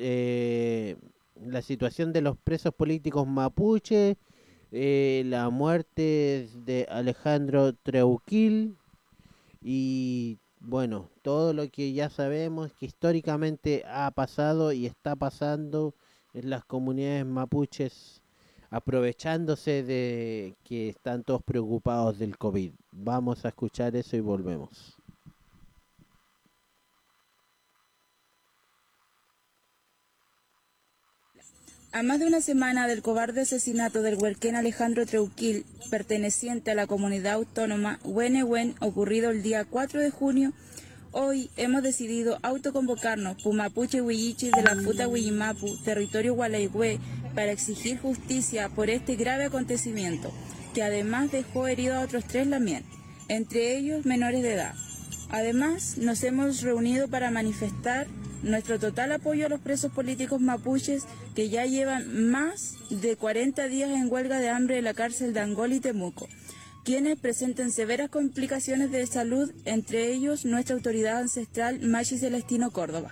la situación de los presos políticos mapuche, la muerte de Alejandro Treuquil y bueno, todo lo que ya sabemos que históricamente ha pasado y está pasando en las comunidades mapuches, aprovechándose de que están todos preocupados del COVID. Vamos a escuchar eso y volvemos. A más de una semana del cobarde asesinato del huerquén Alejandro Treuquil, perteneciente a la comunidad autónoma Huenehuén, ocurrido el día 4 de junio, hoy hemos decidido autoconvocarnos Pumapuche Huillichis de la Futa Huillimapu, territorio Gualeguay, para exigir justicia por este grave acontecimiento, que además dejó heridos a otros 3 lamien, entre ellos menores de edad. Además, nos hemos reunido para manifestar nuestro total apoyo a los presos políticos mapuches que ya llevan más de 40 días en huelga de hambre en la cárcel de Angol y Temuco, quienes presentan severas complicaciones de salud, entre ellos nuestra autoridad ancestral Machi Celestino Córdoba.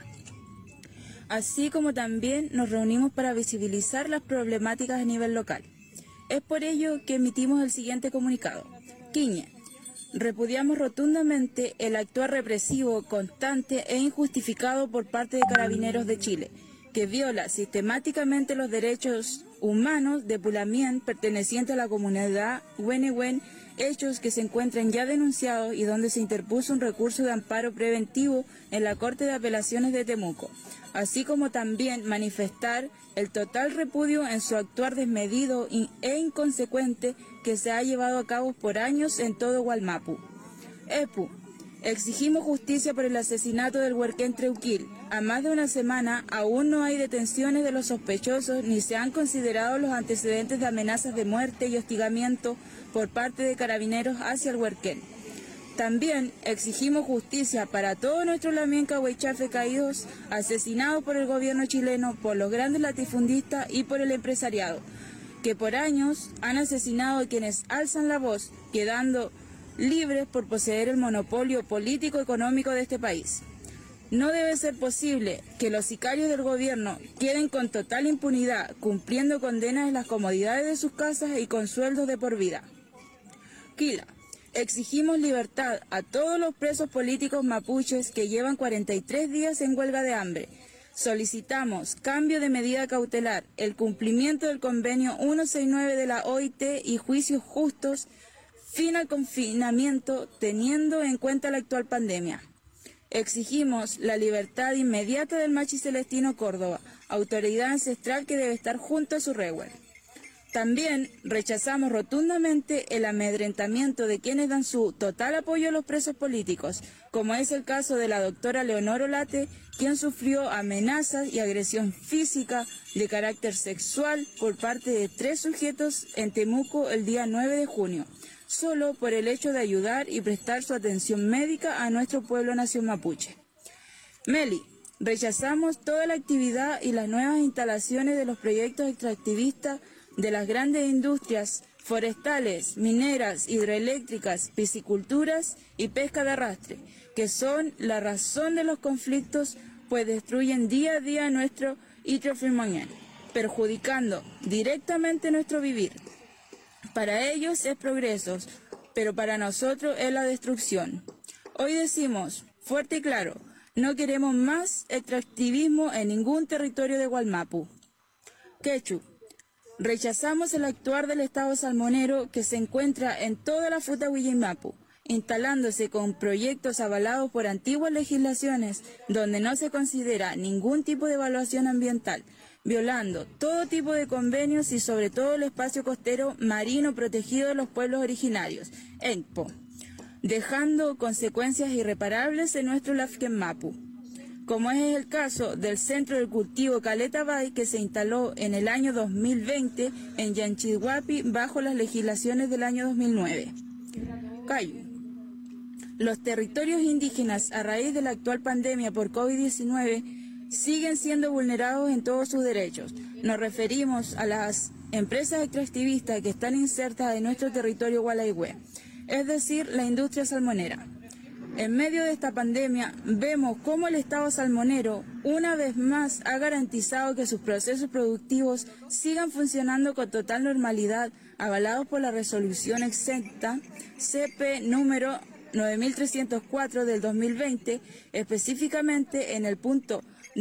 Así como también nos reunimos para visibilizar las problemáticas a nivel local. Es por ello que emitimos el siguiente comunicado. Quiñe. Repudiamos rotundamente el actuar represivo, constante e injustificado por parte de Carabineros de Chile, que viola sistemáticamente los derechos humanos de Pulamien perteneciente a la comunidad Huenehuén, hechos que se encuentran ya denunciados y donde se interpuso un recurso de amparo preventivo en la Corte de Apelaciones de Temuco, así como también manifestar el total repudio en su actuar desmedido e inconsecuente que se ha llevado a cabo por años en todo Gualmapu. EPU. Exigimos justicia por el asesinato del huerquén Treuquil. A más de una semana aún no hay detenciones de los sospechosos ni se han considerado los antecedentes de amenazas de muerte y hostigamiento por parte de Carabineros hacia el huerquén. También exigimos justicia para todos nuestros lamien cahuaychafe caídos, asesinados por el gobierno chileno, por los grandes latifundistas y por el empresariado, que por años han asesinado a quienes alzan la voz, quedando libres por poseer el monopolio político-económico de este país. No debe ser posible que los sicarios del gobierno queden con total impunidad, cumpliendo condenas en las comodidades de sus casas y con sueldos de por vida. Quila. Exigimos libertad a todos los presos políticos mapuches que llevan 43 días en huelga de hambre. Solicitamos cambio de medida cautelar, el cumplimiento del convenio 169 de la OIT y juicios justos, fin al confinamiento teniendo en cuenta la actual pandemia. Exigimos la libertad inmediata del Machi Celestino Córdoba, autoridad ancestral que debe estar junto a su rehue. También rechazamos rotundamente el amedrentamiento de quienes dan su total apoyo a los presos políticos, como es el caso de la doctora Leonor Olate, quien sufrió amenazas y agresión física de carácter sexual por parte de 3 sujetos en Temuco el día 9 de junio, solo por el hecho de ayudar y prestar su atención médica a nuestro pueblo nación mapuche. Meli. Rechazamos toda la actividad y las nuevas instalaciones de los proyectos extractivistas de las grandes industrias forestales, mineras, hidroeléctricas, pisciculturas y pesca de arrastre, que son la razón de los conflictos, pues destruyen día a día nuestro hidrofirmonial, perjudicando directamente nuestro vivir. Para ellos es progreso, pero para nosotros es la destrucción. Hoy decimos, fuerte y claro, no queremos más extractivismo en ningún territorio de Gualmapu. Quechu. Rechazamos el actuar del Estado salmonero que se encuentra en toda la Futa Huillimapu, instalándose con proyectos avalados por antiguas legislaciones donde no se considera ningún tipo de evaluación ambiental, violando todo tipo de convenios y sobre todo el espacio costero marino protegido de los pueblos originarios, ENCPO, dejando consecuencias irreparables en nuestro Lafkenmapu, como es el caso del centro de cultivo Caleta Bay que se instaló en el año 2020 en Yanchilhuapi bajo las legislaciones del año 2009. Cayu. Los territorios indígenas a raíz de la actual pandemia por COVID-19 siguen siendo vulnerados en todos sus derechos. Nos referimos a las empresas extractivistas que están insertas en nuestro territorio Gualaihue, es decir, la industria salmonera. En medio de esta pandemia, vemos cómo el Estado salmonero, una vez más, ha garantizado que sus procesos productivos sigan funcionando con total normalidad, avalados por la resolución exenta CP número 9304 del 2020, específicamente en el punto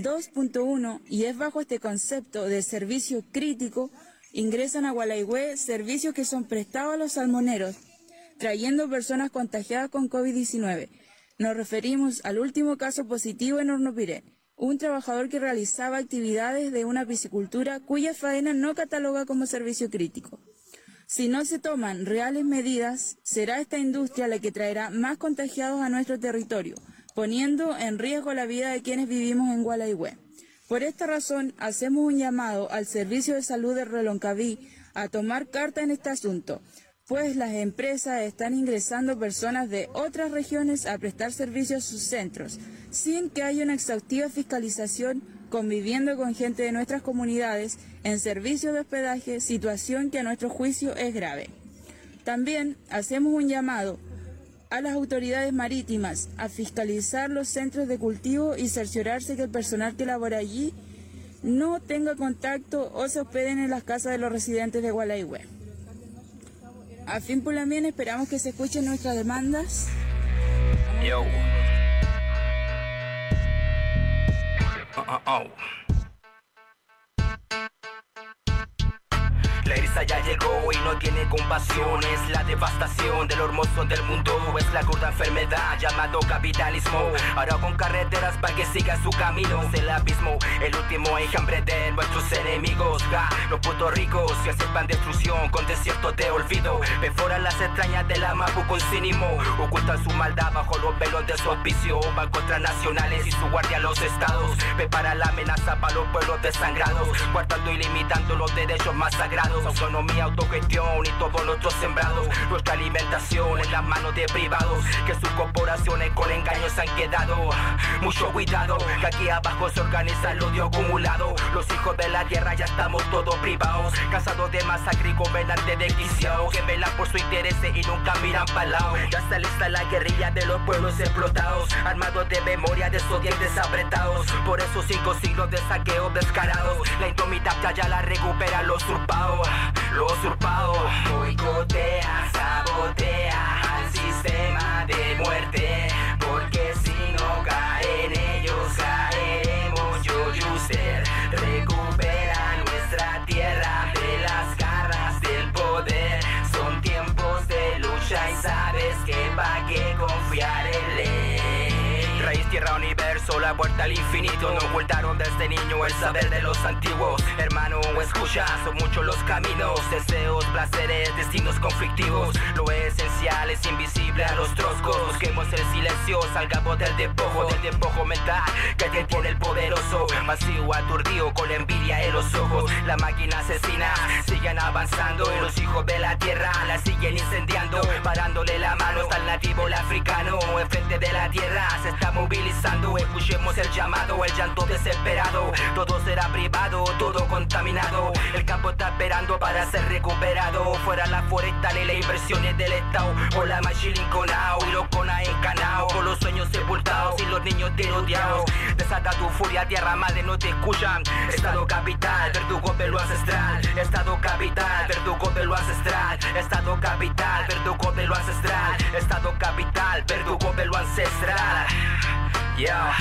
2.1, y es bajo este concepto de servicio crítico, ingresan a Gualaihue servicios que son prestados a los salmoneros, trayendo personas contagiadas con COVID-19. Nos referimos al último caso positivo en Hornopirén, un trabajador que realizaba actividades de una piscicultura cuya faena no cataloga como servicio crítico. Si no se toman reales medidas, será esta industria la que traerá más contagiados a nuestro territorio, poniendo en riesgo la vida de quienes vivimos en Gualaihue. Por esta razón, hacemos un llamado al Servicio de Salud de Reloncaví a tomar carta en este asunto, pues las empresas están ingresando personas de otras regiones a prestar servicios a sus centros, sin que haya una exhaustiva fiscalización, conviviendo con gente de nuestras comunidades en servicios de hospedaje, situación que a nuestro juicio es grave. También hacemos un llamado a las autoridades marítimas a fiscalizar los centros de cultivo y cerciorarse que el personal que labora allí no tenga contacto o se hospeden en las casas de los residentes de Gualaihue. A fin Pulamien, esperamos que se escuchen nuestras demandas. Yo. La eriza ya llegó y no tiene compasión. Es la devastación de lo hermoso del mundo. Es la cruda enfermedad llamado capitalismo. Ahora con carreteras para que siga su camino. Es el abismo, el último enjambre de nuestros enemigos. Los putos ricos que aceptan destrucción con desiertos de olvido. Perforan las extrañas de la Mapu con cinismo. Ocultan su maldad bajo los velos de su auspicio. Van contra nacionales y su guardia a los estados. Preparan la amenaza para los pueblos desangrados. Guardando y limitando los derechos más sagrados. Autonomía, autogestión y todos nuestros sembrados. Nuestra alimentación en las manos de privados que sus corporaciones con engaños han quedado. Mucho cuidado, que aquí abajo se organiza el odio acumulado. Los hijos de la tierra ya estamos todos privados, cansados de masacre y gobernantes desquiciados que velan por su interés y nunca miran para lado. Ya está lista la guerrilla de los pueblos explotados, armados de memoria de esos dientes apretados. Por esos 5 siglos de saqueos descarados, la indomitable ya la recupera los usurpados. Lo usurpado boicotea, sabotea al sistema de muerte, porque si no caen ellos, caeremos yo y usted. Recupera nuestra tierra de las garras del poder. Son tiempos de lucha y sabes que pa' qué confiar en ley. Raíz, tierra, universo, la puerta al infinito. Nos ocultaron desde niño el saber de los antiguos. Hermano, escucha, son muchos los caminos, deseos, placeres, destinos conflictivos. Lo esencial es invisible a los troscos. Busquemos el silencio, salgamos del despojo mental que te tiene el poderoso. Vacío, aturdido, con la envidia en los ojos. La máquina asesina, siguen avanzando y los hijos de la tierra la siguen incendiando. Parándole la mano está el nativo, el africano. Enfrente de la tierra se está movilizando. Escuchemos el llamado, el llanto desesperado. Todo será privado, todo contaminado. El campo está esperando para ser recuperado. Fuera las forestales y las inversiones del Estado. O la machilinconao y los cona encanao. Con los sueños sepultados y los niños tiroteados. Desata tu furia, tierra madre, no te escuchan. Estado capital, verdugo de lo ancestral. Estado capital, verdugo de lo ancestral. Estado capital, verdugo de lo ancestral. Estado capital, verdugo de lo ancestral. Yeah.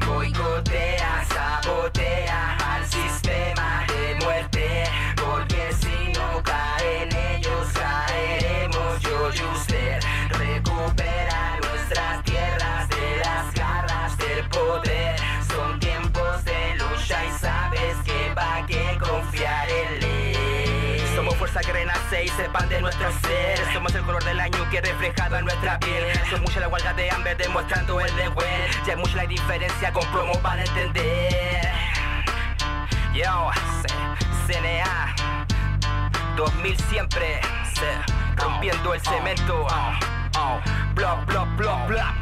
Boicotea, sabotea al sistema de muerte, porque de usted. Recupera nuestras tierras de las garras del poder. Son tiempos de lucha y sabes que va que confiar en él. Somos fuerza que renace y se expande nuestro ser. Somos el color del año que reflejado en nuestra piel. Son muchas las huelgas de hambre demostrando el deber. Ya es mucha la diferencia con promo para entender. Yo, CNA 2000 siempre rompiendo el cemento. Blah, blah, blah, blah.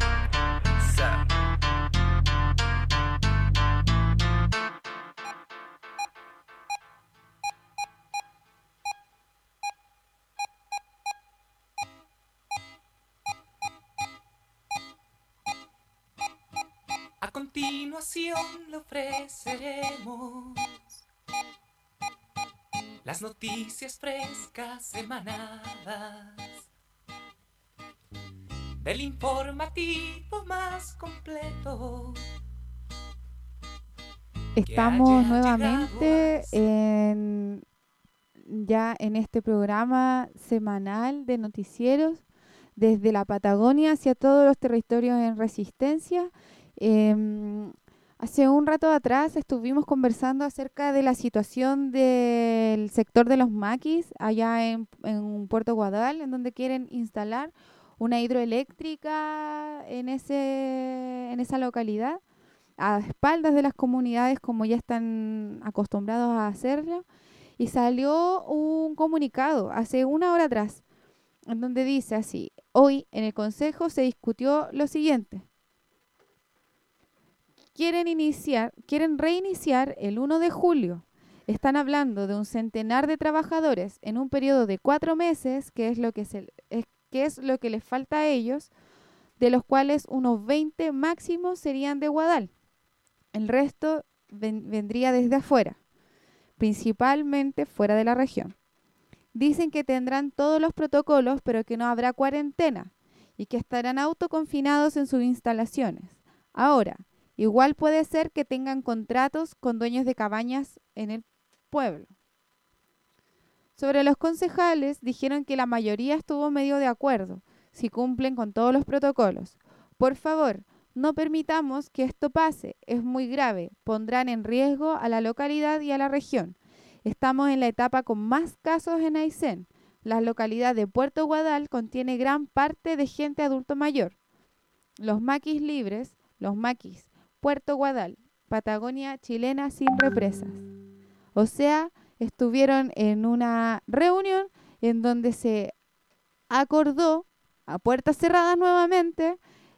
A continuación le ofreceremos las noticias frescas emanadas del informativo más completo. Estamos nuevamente ya en este programa semanal de noticieros desde la Patagonia hacia todos los territorios en resistencia. Hace un rato atrás estuvimos conversando acerca de la situación del sector de los maquis allá en Puerto Guadal, en donde quieren instalar una hidroeléctrica en esa localidad, a espaldas de las comunidades como ya están acostumbrados a hacerlo. Y salió un comunicado hace una hora atrás, en donde dice así: hoy en el Consejo se discutió lo siguiente. Quieren reiniciar el 1 de julio. Están hablando de un centenar de trabajadores en un periodo de 4 meses, que es lo que les falta a ellos, de los cuales unos 20 máximos serían de Guadal. El resto vendría desde afuera, principalmente fuera de la región. Dicen que tendrán todos los protocolos, pero que no habrá cuarentena y que estarán autoconfinados en sus instalaciones. Ahora, igual puede ser que tengan contratos con dueños de cabañas en el pueblo. Sobre los concejales, dijeron que la mayoría estuvo medio de acuerdo, si cumplen con todos los protocolos. Por favor, no permitamos que esto pase, es muy grave, pondrán en riesgo a la localidad y a la región. Estamos en la etapa con más casos en Aysén. La localidad de Puerto Guadal contiene gran parte de gente adulto mayor. Los maquis libres, los maquis Puerto Guadal, Patagonia chilena sin represas. O sea, estuvieron en una reunión en donde se acordó a puertas cerradas nuevamente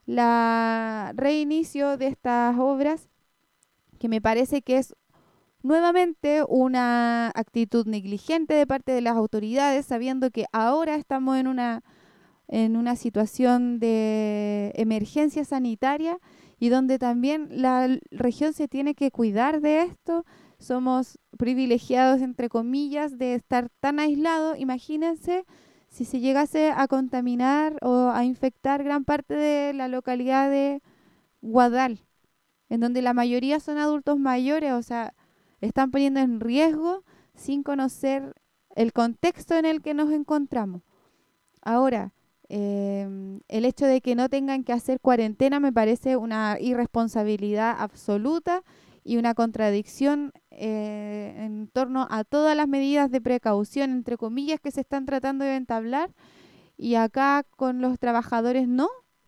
la reinicio de estas obras, que me parece que es nuevamente una actitud negligente de parte de las autoridades, sabiendo que ahora estamos en una situación de emergencia sanitaria y donde también la región se tiene que cuidar de esto. Somos privilegiados, entre comillas, de estar tan aislados. Imagínense si se llegase a contaminar o a infectar gran parte de la localidad de Guadal, en donde la mayoría son adultos mayores, o sea, están poniendo en riesgo sin conocer el contexto en el que nos encontramos. Ahora, el hecho de que no tengan que hacer cuarentena me parece una irresponsabilidad absoluta y una contradicción en torno a todas las medidas de precaución, entre comillas, que se están tratando de entablar, y acá con los trabajadores no.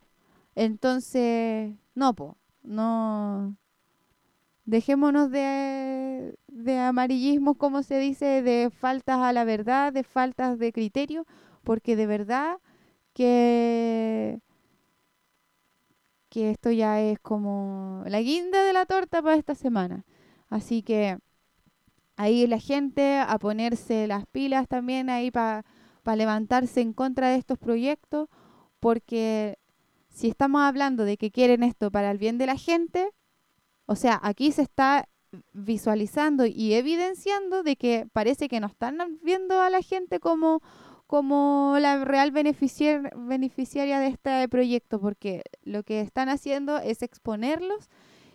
Entonces, no. Dejémonos de amarillismos, como se dice, de faltas a la verdad, de faltas de criterio, porque de verdad que esto ya es como la guinda de la torta para esta semana. Así que ahí la gente a ponerse las pilas también ahí para levantarse en contra de estos proyectos, porque si estamos hablando de que quieren esto para el bien de la gente, o sea, aquí se está visualizando y evidenciando de que parece que no están viendo a la gente como la real beneficiaria de este proyecto, porque lo que están haciendo es exponerlos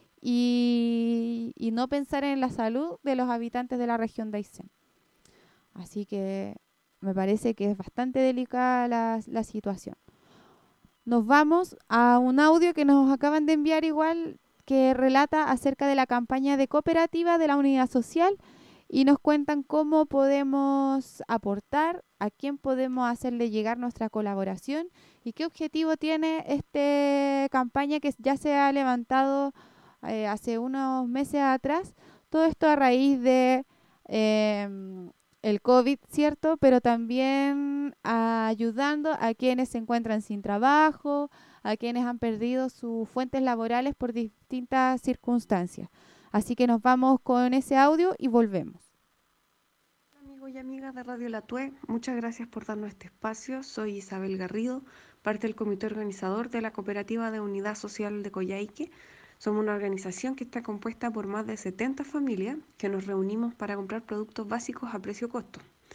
y no pensar en la salud de los habitantes de la región de Aysén. Así que me parece que es bastante delicada la situación. Nos vamos a un audio que nos acaban de enviar igual, que relata acerca de la campaña de cooperativa de la unidad social y nos cuentan cómo podemos aportar, a quién podemos hacerle llegar nuestra colaboración y qué objetivo tiene esta campaña que ya se ha levantado hace unos meses atrás. Todo esto a raíz de el COVID, ¿cierto? Pero también ayudando a quienes se encuentran sin trabajo, a quienes han perdido sus fuentes laborales por distintas circunstancias. Así que nos vamos con ese audio y volvemos. Hola amigos y amigas de Radio La Tue, muchas gracias por darnos este espacio. Soy Isabel Garrido, parte del comité organizador de la Cooperativa de Unidad Social de Coyhaique. Somos una organización que está compuesta por más de 70 familias que nos reunimos para comprar productos básicos a precio-costo.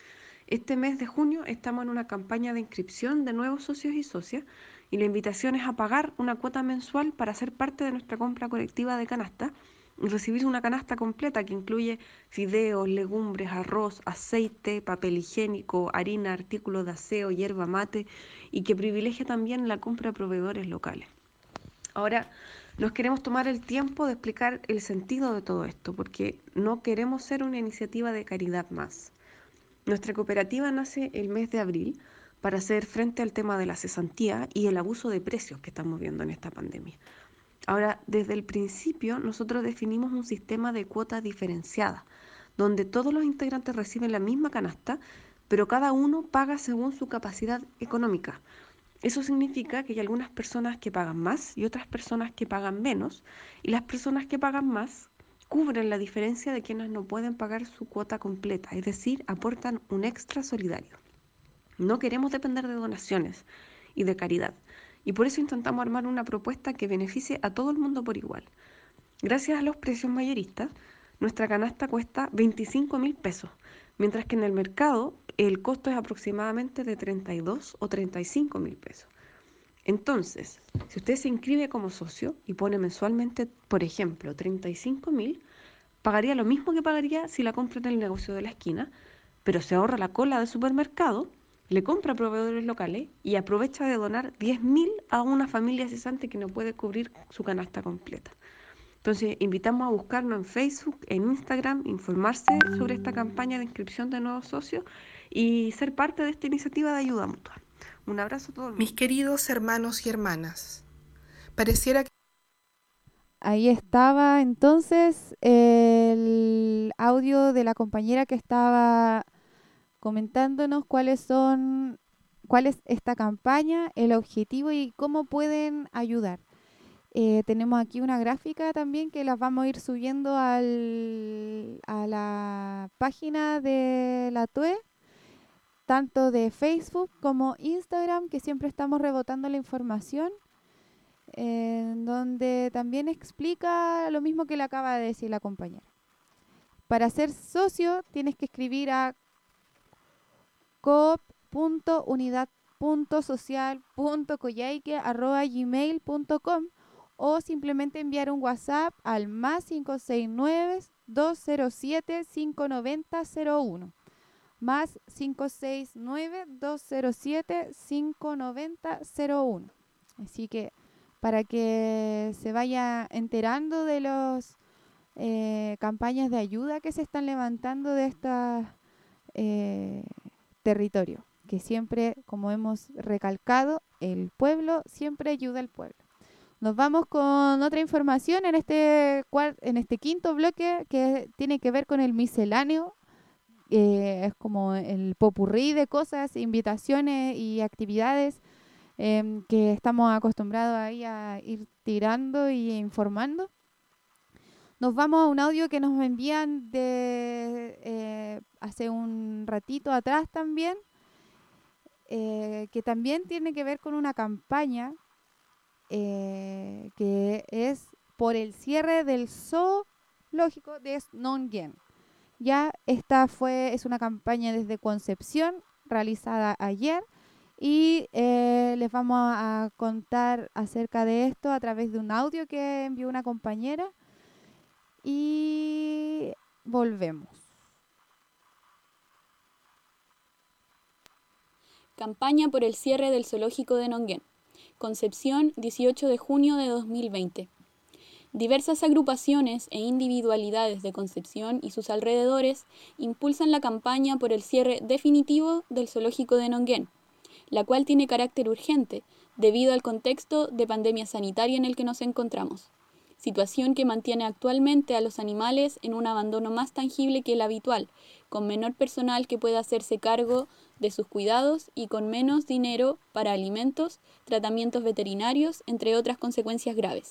Este mes de junio estamos en una campaña de inscripción de nuevos socios y socias y la invitación es a pagar una cuota mensual para ser parte de nuestra compra colectiva de canasta y recibir una canasta completa que incluye fideos, legumbres, arroz, aceite, papel higiénico, harina, artículos de aseo, yerba mate y que privilegia también la compra de proveedores locales. Ahora, nos queremos tomar el tiempo de explicar el sentido de todo esto, porque no queremos ser una iniciativa de caridad más. Nuestra cooperativa nace el mes de abril para hacer frente al tema de la cesantía y el abuso de precios que estamos viendo en esta pandemia. Ahora, desde el principio, nosotros definimos un sistema de cuota diferenciada, donde todos los integrantes reciben la misma canasta, pero cada uno paga según su capacidad económica. Eso significa que hay algunas personas que pagan más y otras personas que pagan menos, y las personas que pagan más cubren la diferencia de quienes no pueden pagar su cuota completa, es decir, aportan un extra solidario. No queremos depender de donaciones y de caridad, y por eso intentamos armar una propuesta que beneficie a todo el mundo por igual. Gracias a los precios mayoristas, nuestra canasta cuesta 25.000 pesos, mientras que en el mercado el costo es aproximadamente de 32 o 35.000 pesos. Entonces, si usted se inscribe como socio y pone mensualmente, por ejemplo, 35.000, pagaría lo mismo que pagaría si la compra en el negocio de la esquina, pero se ahorra la cola del supermercado, le compra a proveedores locales y aprovecha de donar 10.000 a una familia cesante que no puede cubrir su canasta completa. Entonces, invitamos a buscarnos en Facebook, en Instagram, informarse sobre esta campaña de inscripción de nuevos socios y ser parte de esta iniciativa de ayuda mutua. Un abrazo a todos. Mis queridos hermanos y hermanas, pareciera que... Ahí estaba entonces el audio de la compañera que estaba comentándonos cuál es esta campaña, el objetivo y cómo pueden ayudar. Tenemos aquí una gráfica también que las vamos a ir subiendo a la página de la TUE, tanto de Facebook como Instagram, que siempre estamos rebotando la información, donde también explica lo mismo que le acaba de decir la compañera. Para ser socio tienes que escribir a coop.unidad.social.coyhaique@gmail.com o simplemente enviar un WhatsApp al +569-207-590-01. +569-207-590-01. Así que para que se vaya enterando de las campañas de ayuda que se están levantando de estos territorios, que siempre, como hemos recalcado, el pueblo siempre ayuda al pueblo. Nos vamos con otra información en este quinto bloque que tiene que ver con el misceláneo. Es como el popurrí de cosas, invitaciones y actividades que estamos acostumbrados ahí a ir tirando y informando. Nos vamos a un audio que nos envían de hace un ratito atrás también, que también tiene que ver con una campaña que es por el cierre del zoológico de Snongen. Ya esta es una campaña desde Concepción, realizada ayer, y les vamos a contar acerca de esto a través de un audio que envió una compañera y volvemos. Campaña por el cierre del zoológico de Nonguén. Concepción, 18 de junio de 2020. Diversas agrupaciones e individualidades de Concepción y sus alrededores impulsan la campaña por el cierre definitivo del zoológico de Nonguén, la cual tiene carácter urgente debido al contexto de pandemia sanitaria en el que nos encontramos, situación que mantiene actualmente a los animales en un abandono más tangible que el habitual, con menor personal que pueda hacerse cargo de sus cuidados y con menos dinero para alimentos, tratamientos veterinarios, entre otras consecuencias graves.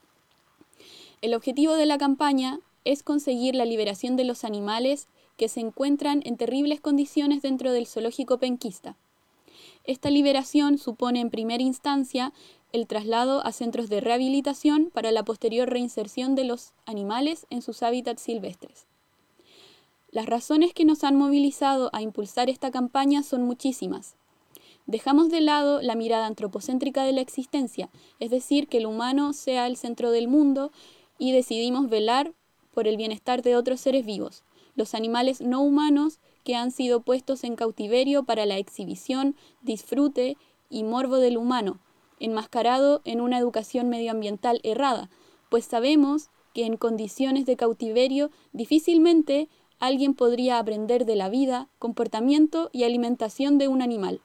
El objetivo de la campaña es conseguir la liberación de los animales que se encuentran en terribles condiciones dentro del zoológico penquista. Esta liberación supone en primera instancia el traslado a centros de rehabilitación para la posterior reinserción de los animales en sus hábitats silvestres. Las razones que nos han movilizado a impulsar esta campaña son muchísimas. Dejamos de lado la mirada antropocéntrica de la existencia, es decir, que el humano sea el centro del mundo, y decidimos velar por el bienestar de otros seres vivos, los animales no humanos que han sido puestos en cautiverio para la exhibición, disfrute y morbo del humano, enmascarado en una educación medioambiental errada, pues sabemos que en condiciones de cautiverio difícilmente alguien podría aprender de la vida, comportamiento y alimentación de un animal.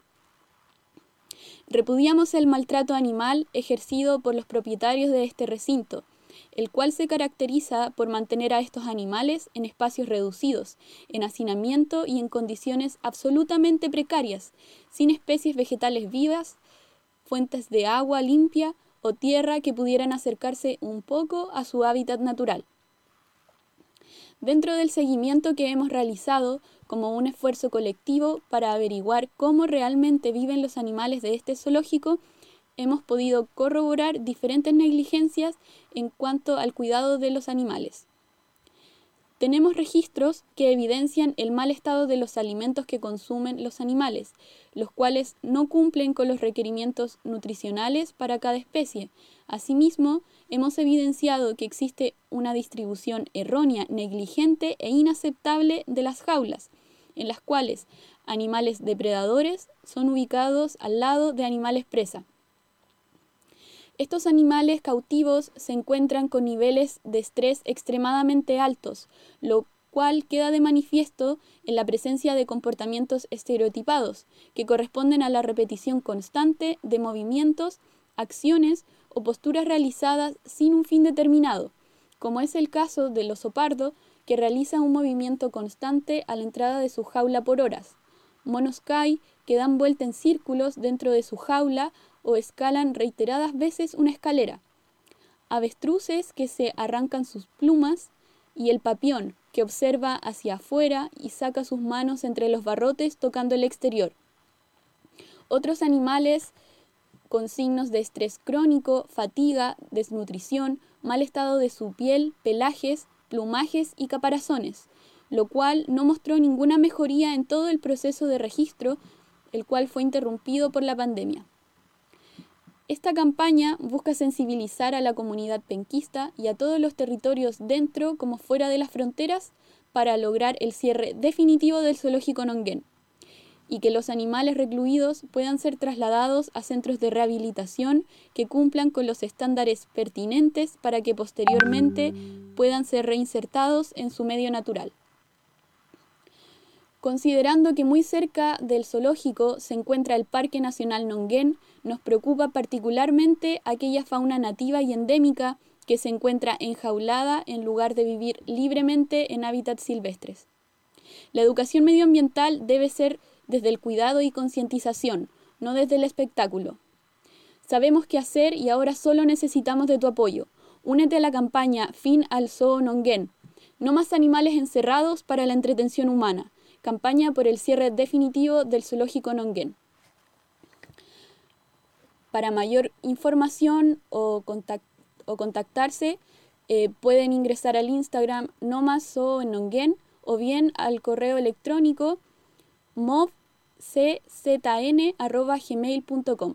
Repudiamos el maltrato animal ejercido por los propietarios de este recinto, el cual se caracteriza por mantener a estos animales en espacios reducidos, en hacinamiento y en condiciones absolutamente precarias, sin especies vegetales vivas, fuentes de agua limpia o tierra que pudieran acercarse un poco a su hábitat natural. Dentro del seguimiento que hemos realizado como un esfuerzo colectivo para averiguar cómo realmente viven los animales de este zoológico, hemos podido corroborar diferentes negligencias en cuanto al cuidado de los animales. Tenemos registros que evidencian el mal estado de los alimentos que consumen los animales, los cuales no cumplen con los requerimientos nutricionales para cada especie. Asimismo, hemos evidenciado que existe una distribución errónea, negligente e inaceptable de las jaulas, en las cuales animales depredadores son ubicados al lado de animales presa. Estos animales cautivos se encuentran con niveles de estrés extremadamente altos, lo cual queda de manifiesto en la presencia de comportamientos estereotipados, que corresponden a la repetición constante de movimientos, acciones o posturas realizadas sin un fin determinado, como es el caso del oso pardo, que realiza un movimiento constante a la entrada de su jaula por horas, monos kai que dan vuelta en círculos dentro de su jaula o escalan reiteradas veces una escalera, avestruces que se arrancan sus plumas y el papión que observa hacia afuera y saca sus manos entre los barrotes tocando el exterior. Otros animales con signos de estrés crónico, fatiga, desnutrición, mal estado de su piel, pelajes, plumajes y caparazones, lo cual no mostró ninguna mejoría en todo el proceso de registro, el cual fue interrumpido por la pandemia. Esta campaña busca sensibilizar a la comunidad penquista y a todos los territorios dentro como fuera de las fronteras para lograr el cierre definitivo del zoológico Nonguén y que los animales recluidos puedan ser trasladados a centros de rehabilitación que cumplan con los estándares pertinentes para que posteriormente puedan ser reinsertados en su medio natural. Considerando que muy cerca del zoológico se encuentra el Parque Nacional Nonguén, nos preocupa particularmente aquella fauna nativa y endémica que se encuentra enjaulada en lugar de vivir libremente en hábitats silvestres. La educación medioambiental debe ser desde el cuidado y concientización, no desde el espectáculo. Sabemos qué hacer y ahora solo necesitamos de tu apoyo. Únete a la campaña Fin al Zoo Nonguén. No más animales encerrados para la entretención humana. Campaña por el cierre definitivo del zoológico Nonguén. Para mayor información o contactarse, pueden ingresar al Instagram nomazzoo-nonguén o bien al correo electrónico movczn@gmail.com.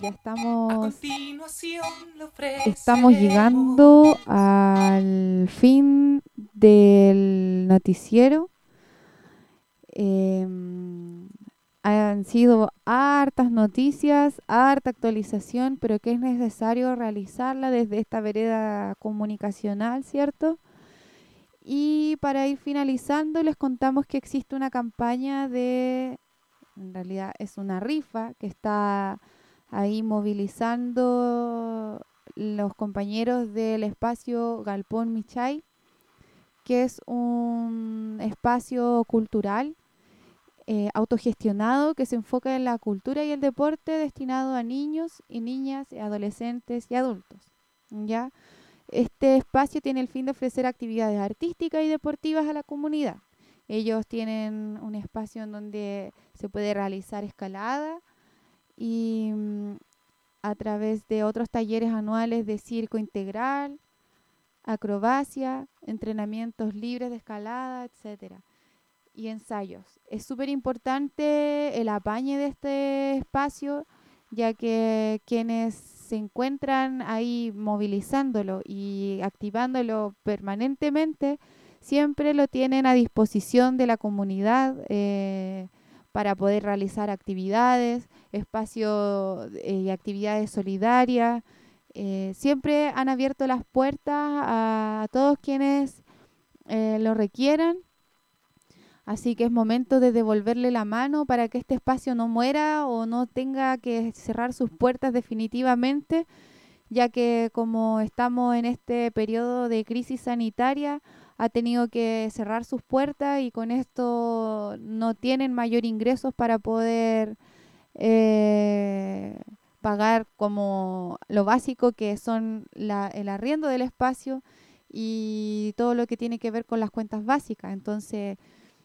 ya A estamos continuación le ofreceremos Estamos llegando al fin del noticiero. Han sido hartas noticias, harta actualización, pero que es necesario realizarla desde esta vereda comunicacional, ¿cierto? Y para ir finalizando, les contamos que existe una campaña en realidad es una rifa que está ahí movilizando los compañeros del espacio Galpón Michay, que es un espacio cultural autogestionado que se enfoca en la cultura y el deporte destinado a niños y niñas, adolescentes y adultos. ¿Ya? Este espacio tiene el fin de ofrecer actividades artísticas y deportivas a la comunidad. Ellos tienen un espacio en donde se puede realizar escalada y a través de otros talleres anuales de circo integral, acrobacia, entrenamientos libres de escalada, etcétera, y ensayos. Es súper importante el apañe de este espacio, ya que quienes se encuentran ahí movilizándolo y activándolo permanentemente, siempre lo tienen a disposición de la comunidad para poder realizar actividades, espacios y actividades solidarias. Siempre han abierto las puertas a todos quienes lo requieran. Así que es momento de devolverle la mano para que este espacio no muera o no tenga que cerrar sus puertas definitivamente, ya que como estamos en este periodo de crisis sanitaria, ha tenido que cerrar sus puertas y con esto no tienen mayor ingresos para poder pagar como lo básico que son el arriendo del espacio y todo lo que tiene que ver con las cuentas básicas. Entonces,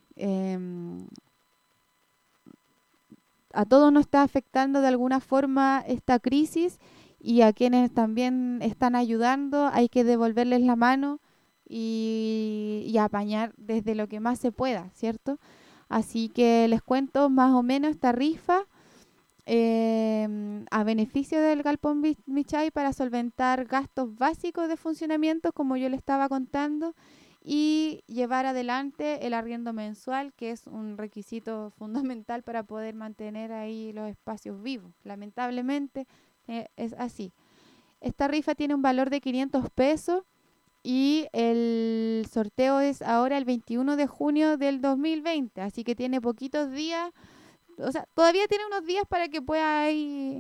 a todos nos está afectando de alguna forma esta crisis y a quienes también están ayudando hay que devolverles la mano y apañar desde lo que más se pueda, ¿cierto? Así que les cuento más o menos esta rifa a beneficio del Galpón Michay para solventar gastos básicos de funcionamiento, como yo le estaba contando, y llevar adelante el arriendo mensual, que es un requisito fundamental para poder mantener ahí los espacios vivos. Lamentablemente es así. Esta rifa tiene un valor de 500 pesos y el sorteo es ahora el 21 de junio del 2020, así que tiene poquitos días, o sea, todavía tiene unos días para que pueda ahí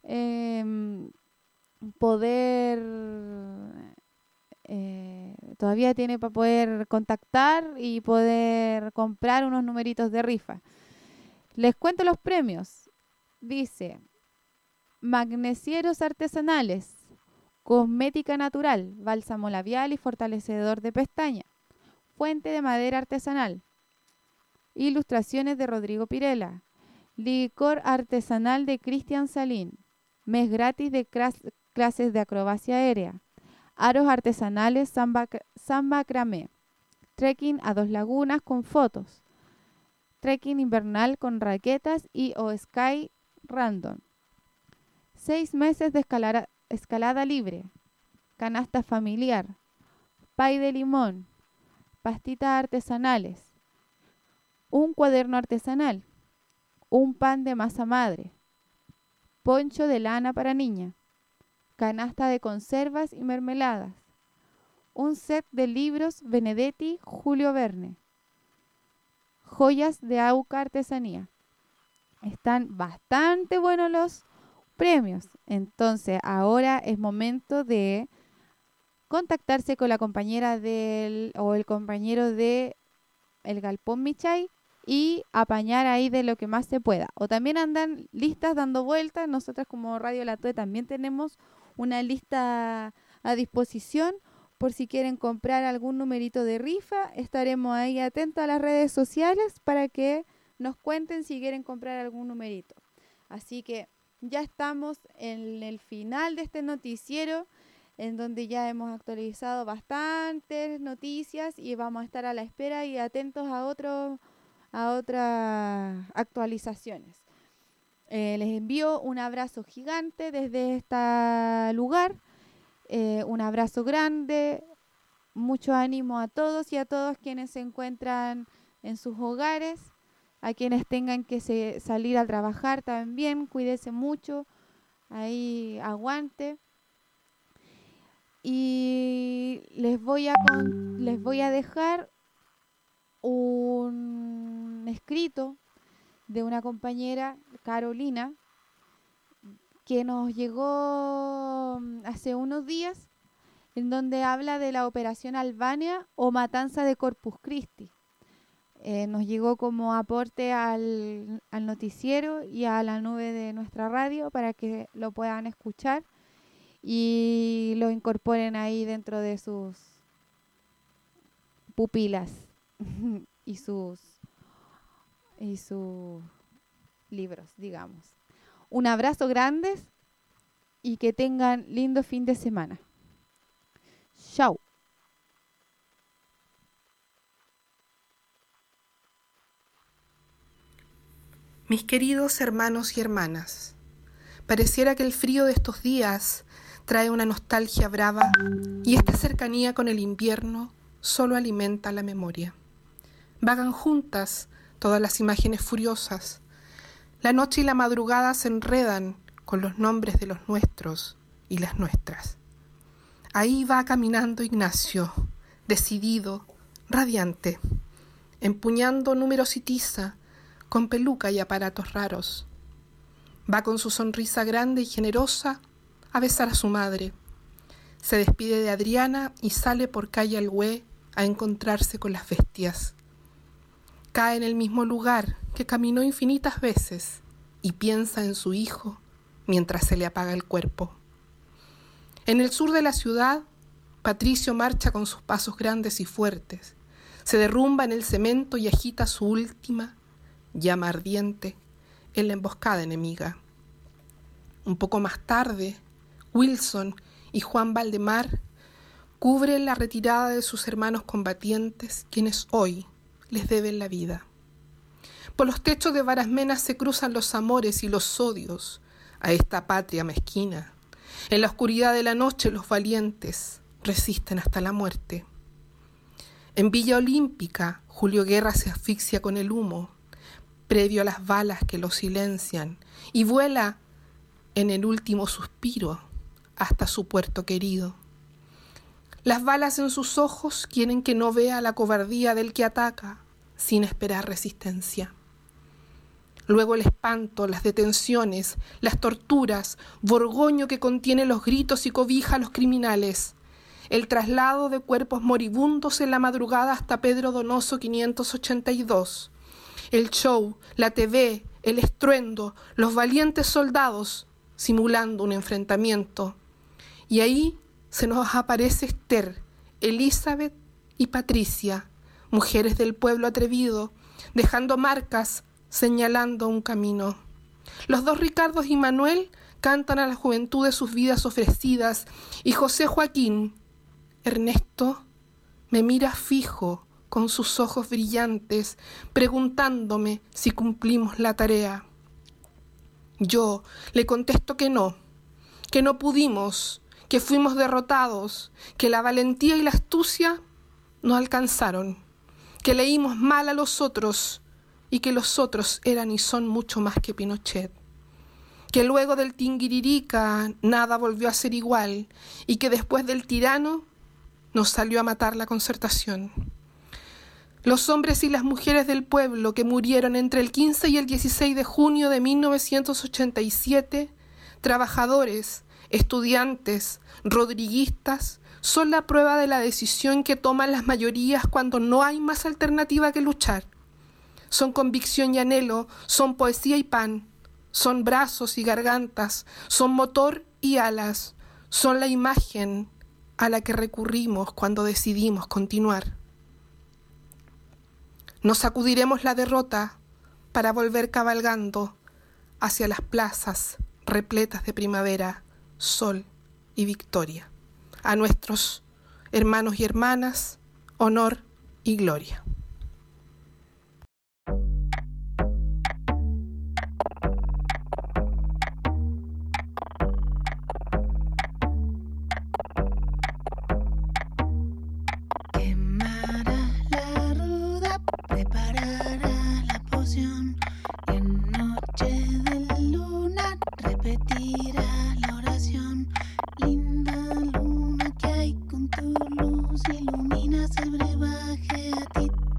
todavía tiene para poder contactar y poder comprar unos numeritos de rifa. Les cuento los premios. Dice: magnesieros artesanales, cosmética natural, bálsamo labial y fortalecedor de pestaña, fuente de madera artesanal, ilustraciones de Rodrigo Pirela, licor artesanal de Cristian Salín, mes gratis de clases de acrobacia aérea, aros artesanales Samba Cramé, trekking a 2 lagunas con fotos, trekking invernal con raquetas y o sky random, 6 meses de escalada libre, canasta familiar, pay de limón, pastitas artesanales, un cuaderno artesanal, un pan de masa madre, poncho de lana para niña, canasta de conservas y mermeladas, un set de libros Benedetti Julio Verne, joyas de Auca Artesanía. Están bastante buenos los premios. Entonces ahora es momento de contactarse con la compañera o el compañero de el Galpón Michay y apañar ahí de lo que más se pueda. O también andan listas dando vueltas. Nosotras como Radio La Tue también tenemos una lista a disposición por si quieren comprar algún numerito de rifa. Estaremos ahí atentos a las redes sociales para que nos cuenten si quieren comprar algún numerito. Así que ya estamos en el final de este noticiero, en donde ya hemos actualizado bastantes noticias y vamos a estar a la espera y atentos a otras actualizaciones. Les envío un abrazo gigante desde este lugar, un abrazo grande, mucho ánimo a todos y a todos quienes se encuentran en sus hogares, a quienes tengan que salir a trabajar también, cuídense mucho, ahí aguante. Y les voy a dejar un escrito de una compañera, Carolina, que nos llegó hace unos días, en donde habla de la Operación Albania o Matanza de Corpus Christi. Nos llegó como aporte al noticiero y a la nube de nuestra radio para que lo puedan escuchar y lo incorporen ahí dentro de sus pupilas y sus libros, digamos. Un abrazo grande y que tengan lindo fin de semana. Chao. Mis queridos hermanos y hermanas, pareciera que el frío de estos días trae una nostalgia brava y esta cercanía con el invierno solo alimenta la memoria. Vagan juntas todas las imágenes furiosas. La noche y la madrugada se enredan con los nombres de los nuestros y las nuestras. Ahí va caminando Ignacio, decidido, radiante, empuñando números y tiza, con peluca y aparatos raros. Va con su sonrisa grande y generosa a besar a su madre. Se despide de Adriana y sale por calle Alhué a encontrarse con las bestias. Cae en el mismo lugar que caminó infinitas veces y piensa en su hijo mientras se le apaga el cuerpo. En el sur de la ciudad, Patricio marcha con sus pasos grandes y fuertes. Se derrumba en el cemento y agita su última llama ardiente en la emboscada enemiga. Un poco más tarde, Wilson y Juan Valdemar cubren la retirada de sus hermanos combatientes, quienes hoy les deben la vida. Por los techos de Varasmenas se cruzan los amores y los odios a esta patria mezquina. En la oscuridad de la noche los valientes resisten hasta la muerte. En Villa Olímpica, Julio Guerra se asfixia con el humo, previo a las balas que lo silencian, y vuela en el último suspiro hasta su puerto querido. Las balas en sus ojos quieren que no vea la cobardía del que ataca sin esperar resistencia. Luego el espanto, las detenciones, las torturas, Borgoño que contiene los gritos y cobija a los criminales, el traslado de cuerpos moribundos en la madrugada hasta Pedro Donoso 582, el show, la TV, el estruendo, los valientes soldados simulando un enfrentamiento. Y ahí se nos aparece Esther, Elizabeth y Patricia, mujeres del pueblo atrevido, dejando marcas, señalando un camino. Los dos Ricardos y Manuel cantan a la juventud de sus vidas ofrecidas, y José Joaquín, Ernesto, me mira fijo con sus ojos brillantes, preguntándome si cumplimos la tarea. Yo le contesto que no pudimos, que fuimos derrotados, que la valentía y la astucia no alcanzaron, que leímos mal a los otros y que los otros eran y son mucho más que Pinochet, que luego del Tinguiririca nada volvió a ser igual y que después del tirano nos salió a matar la Concertación. Los hombres y las mujeres del pueblo que murieron entre el 15 y el 16 de junio de 1987, trabajadores, estudiantes, rodriguistas, son la prueba de la decisión que toman las mayorías cuando no hay más alternativa que luchar. Son convicción y anhelo, son poesía y pan, son brazos y gargantas, son motor y alas, son la imagen a la que recurrimos cuando decidimos continuar. Nos sacudiremos la derrota para volver cabalgando hacia las plazas repletas de primavera, sol y victoria. A nuestros hermanos y hermanas, honor y gloria. luz iluminas el brebaje a ti.